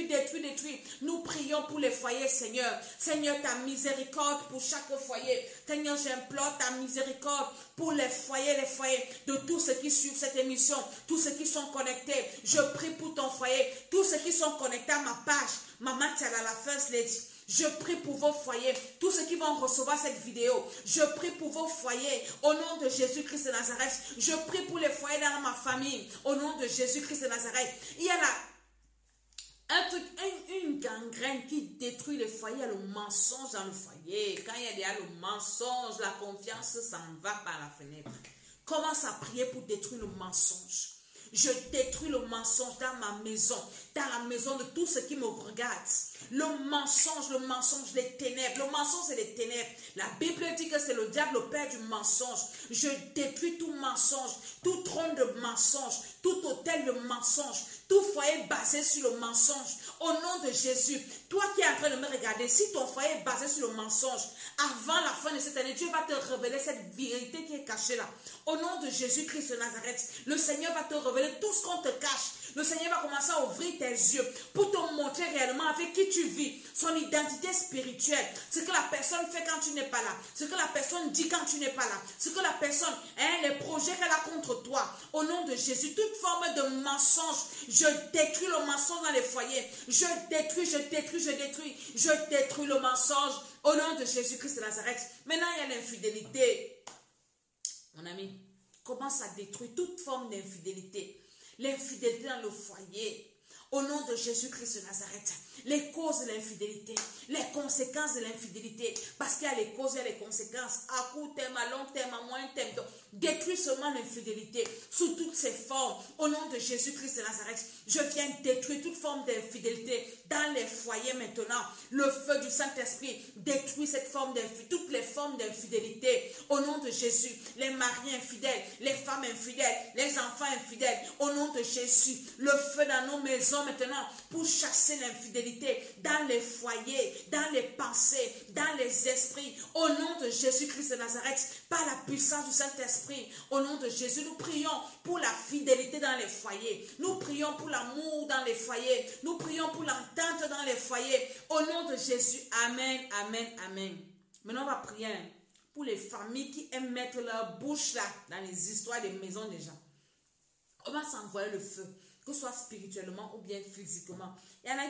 Nous prions pour les foyers, Seigneur. Seigneur, ta miséricorde pour chaque foyer. Seigneur, j'implore ta miséricorde pour les foyers de tous ceux qui suivent cette émission, tous ceux qui sont connectés. Je prie pour ton foyer, tous ceux qui sont connectés à ma page, Maman Tiala la First Lady. Je prie pour vos foyers, tous ceux qui vont recevoir cette vidéo. Je prie pour vos foyers au nom de Jésus-Christ de Nazareth. Je prie pour les foyers dans ma famille au nom de Jésus-Christ de Nazareth. Il y a là un truc, une gangrène qui détruit le foyer. Il y a le mensonge dans le foyer. Quand il y a le mensonge, la confiance s'en va par la fenêtre. Commence à prier pour détruire le mensonge. Je détruis le mensonge dans ma maison, dans la maison de tous ceux qui me regardent. Le mensonge, les ténèbres. Le mensonge, c'est les ténèbres. La Bible dit que c'est le diable, le père du mensonge. Je détruis tout mensonge, tout trône de mensonge, tout hôtel de mensonge, tout foyer basé sur le mensonge. Au nom de Jésus, toi qui es en train de me regarder, si ton foyer est basé sur le mensonge, avant la fin de cette année, Dieu va te révéler cette vérité qui est cachée là. Au nom de Jésus-Christ de Nazareth, le Seigneur va te révéler tout ce qu'on te cache. Le Seigneur va commencer à ouvrir tes yeux pour te montrer réellement avec qui tu vis, son identité spirituelle, ce que la personne fait quand tu n'es pas là, ce que la personne dit quand tu n'es pas là, ce que la personne, les projets qu'elle a contre toi. Au nom de Jésus, toute forme de mensonge, je détruis le mensonge dans les foyers. Je détruis le mensonge au nom de Jésus-Christ de Nazareth. Maintenant, il y a l'infidélité. Mon ami, commence à détruire toute forme d'infidélité. L'infidélité dans le foyer. Au nom de Jésus-Christ de Nazareth, les causes de l'infidélité, les conséquences de l'infidélité, parce qu'il y a les causes, il y a les conséquences, à court terme, à long terme, à moyen terme. Donc, détruis seulement l'infidélité sous toutes ses formes. Au nom de Jésus-Christ de Nazareth, je viens détruire toute forme d'infidélité dans les foyers maintenant. Le feu du Saint-Esprit détruit cette forme d'infidélité, toutes les formes d'infidélité. Au nom de Jésus, les maris infidèles, les femmes infidèles, les enfants infidèles. Au nom de Jésus, le feu dans nos maisons maintenant pour chasser l'infidélité dans les foyers, dans les pensées, dans les esprits. Au nom de Jésus-Christ de Nazareth, par la puissance du Saint-Esprit, au nom de Jésus, nous prions pour la fidélité dans les foyers. Nous prions pour l'amour dans les foyers. Nous prions pour l'entente dans les foyers. Au nom de Jésus, amen, amen, amen. Maintenant, on va prier pour les familles qui aiment mettre leur bouche là dans les histoires des maisons des gens. On va s'envoyer le feu, que ce soit spirituellement ou bien physiquement. Il y en a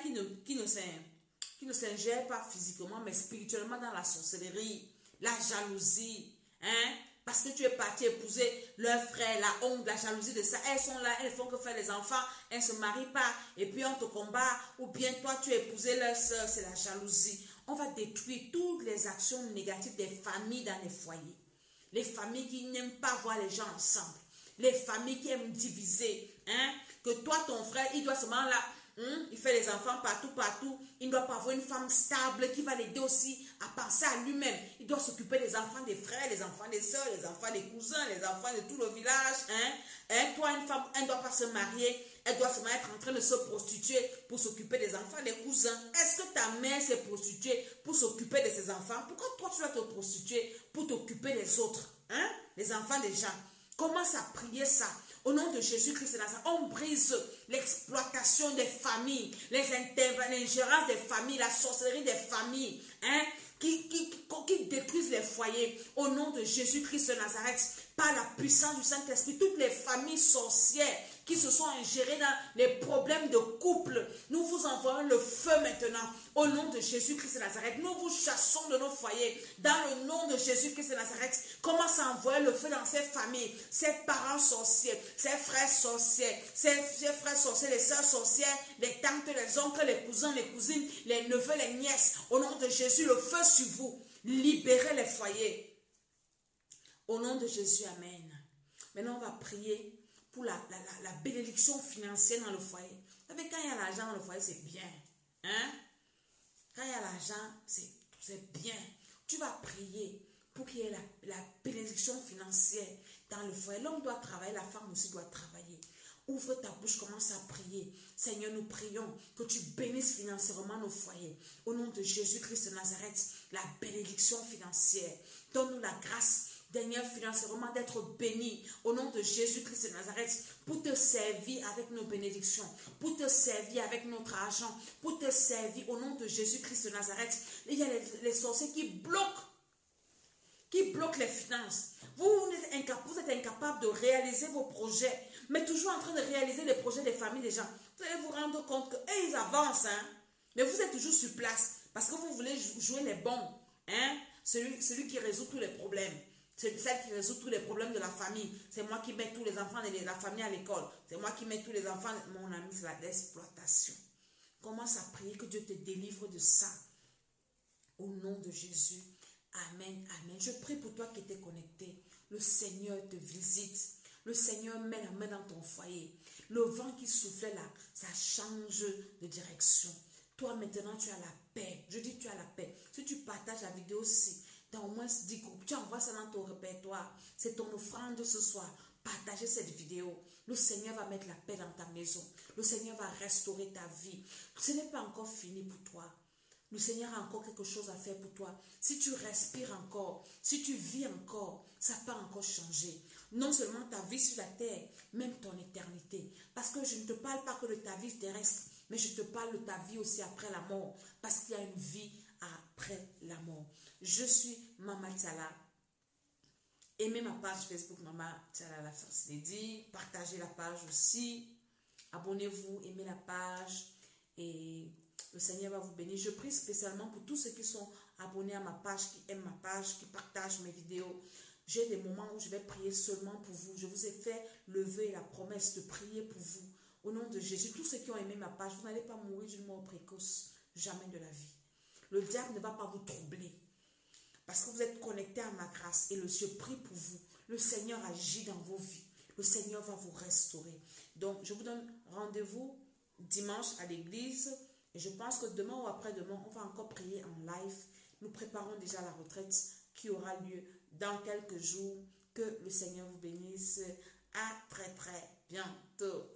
qui ne s'ingèrent pas physiquement, mais spirituellement dans la sorcellerie, la jalousie, parce que tu es parti épouser leur frère, la honte, la jalousie de ça. Elles sont là, elles font que faire les enfants, elles ne se marient pas, et puis on te combat, ou bien toi tu as épousé leur soeur, c'est la jalousie. On va détruire toutes les actions négatives des familles dans les foyers. Les familles qui n'aiment pas voir les gens ensemble. Les familles qui aiment diviser, que toi, ton frère, il doit seulement là, il fait les enfants partout, il ne doit pas avoir une femme stable qui va l'aider aussi à penser à lui-même. Il doit s'occuper des enfants des frères, les enfants des soeurs, les enfants des cousins, les enfants de tout le village. Toi, une femme, elle ne doit pas se marier, elle doit seulement être en train de se prostituer pour s'occuper des enfants, des cousins. Est-ce que ta mère s'est prostituée pour s'occuper de ses enfants? Pourquoi toi, tu dois te prostituer pour t'occuper des autres, les enfants des gens? Commence à prier ça. Au nom de Jésus-Christ, on brise l'exploitation des familles, l'ingérence des familles, la sorcellerie des familles, qui détruisent les foyers. Au nom de Jésus-Christ de Nazareth, par la puissance du Saint-Esprit, toutes les familles sorcières qui se sont ingérées dans les problèmes de couple, nous vous envoyons le feu maintenant. Au nom de Jésus-Christ de Nazareth, nous vous chassons de nos foyers. Dans le nom de Jésus-Christ de Nazareth, commence à envoyer le feu dans ces familles, ces parents sorciers, ces frères sorciers, les sœurs sorcières, les tantes, les oncles, les cousins, les cousines, les neveux, les nièces. Au nom de Jésus, le feu sur vous. Libérez les foyers. Au nom de Jésus, amen. Maintenant, on va prier pour la bénédiction financière dans le foyer. Vous savez, quand il y a l'argent dans le foyer, c'est bien. Quand il y a l'argent, c'est bien. Tu vas prier pour qu'il y ait la bénédiction financière dans le foyer. L'homme doit travailler, la femme aussi doit travailler. Ouvre ta bouche, commence à prier. Seigneur, nous prions que tu bénisses financièrement nos foyers. Au nom de Jésus-Christ de Nazareth, la bénédiction financière. Donne-nous la grâce, Seigneur, financièrement d'être bénis au nom de Jésus-Christ de Nazareth pour te servir avec nos bénédictions, pour te servir avec notre argent, pour te servir au nom de Jésus-Christ de Nazareth. Il y a les sorciers qui bloquent les finances. Vous êtes incapable de réaliser vos projets, mais toujours en train de réaliser les projets des familles des gens. Vous allez vous rendre compte qu'ils avancent, mais vous êtes toujours sur place. Parce que vous voulez jouer les bons. Hein? Celui qui résout tous les problèmes. C'est celle qui résout tous les problèmes de la famille. C'est moi qui mets tous les enfants de la famille à l'école. C'est moi qui mets tous les enfants. Mon ami, c'est l'exploitation. Commence à prier que Dieu te délivre de ça. Au nom de Jésus. Amen, amen. Je prie pour toi qui étais connecté. Le Seigneur te visite. Le Seigneur met la main dans ton foyer. Le vent qui soufflait là, ça change de direction. Toi maintenant, tu as la paix. Je dis tu as la paix. Si tu partages la vidéo aussi, dans au moins 10 groupes, tu envoies ça dans ton répertoire. C'est ton offrande ce soir. Partagez cette vidéo. Le Seigneur va mettre la paix dans ta maison. Le Seigneur va restaurer ta vie. Ce n'est pas encore fini pour toi. Le Seigneur a encore quelque chose à faire pour toi. Si tu respires encore, si tu vis encore, ça peut encore changer. Non seulement ta vie sur la terre, même ton éternité. Parce que je ne te parle pas que de ta vie terrestre, mais je te parle de ta vie aussi après la mort. Parce qu'il y a une vie après la mort. Je suis Mama Tchala. Aimez ma page Facebook Mama Tchala la First Lady. Partagez la page aussi. Abonnez-vous, aimez la page. Et le Seigneur va vous bénir. Je prie spécialement pour tous ceux qui sont abonnés à ma page, qui aiment ma page, qui partagent mes vidéos. J'ai des moments où je vais prier seulement pour vous. Je vous ai fait le vœu et la promesse de prier pour vous. Au nom de Jésus, tous ceux qui ont aimé ma page, vous n'allez pas mourir d'une mort précoce. Jamais de la vie. Le diable ne va pas vous troubler. Parce que vous êtes connectés à ma grâce. Et je prie pour vous. Le Seigneur agit dans vos vies. Le Seigneur va vous restaurer. Donc, je vous donne rendez-vous dimanche à l'église. Et je pense que demain ou après-demain, on va encore prier en live. Nous préparons déjà la retraite qui aura lieu dans quelques jours. Que le Seigneur vous bénisse. À très très bientôt.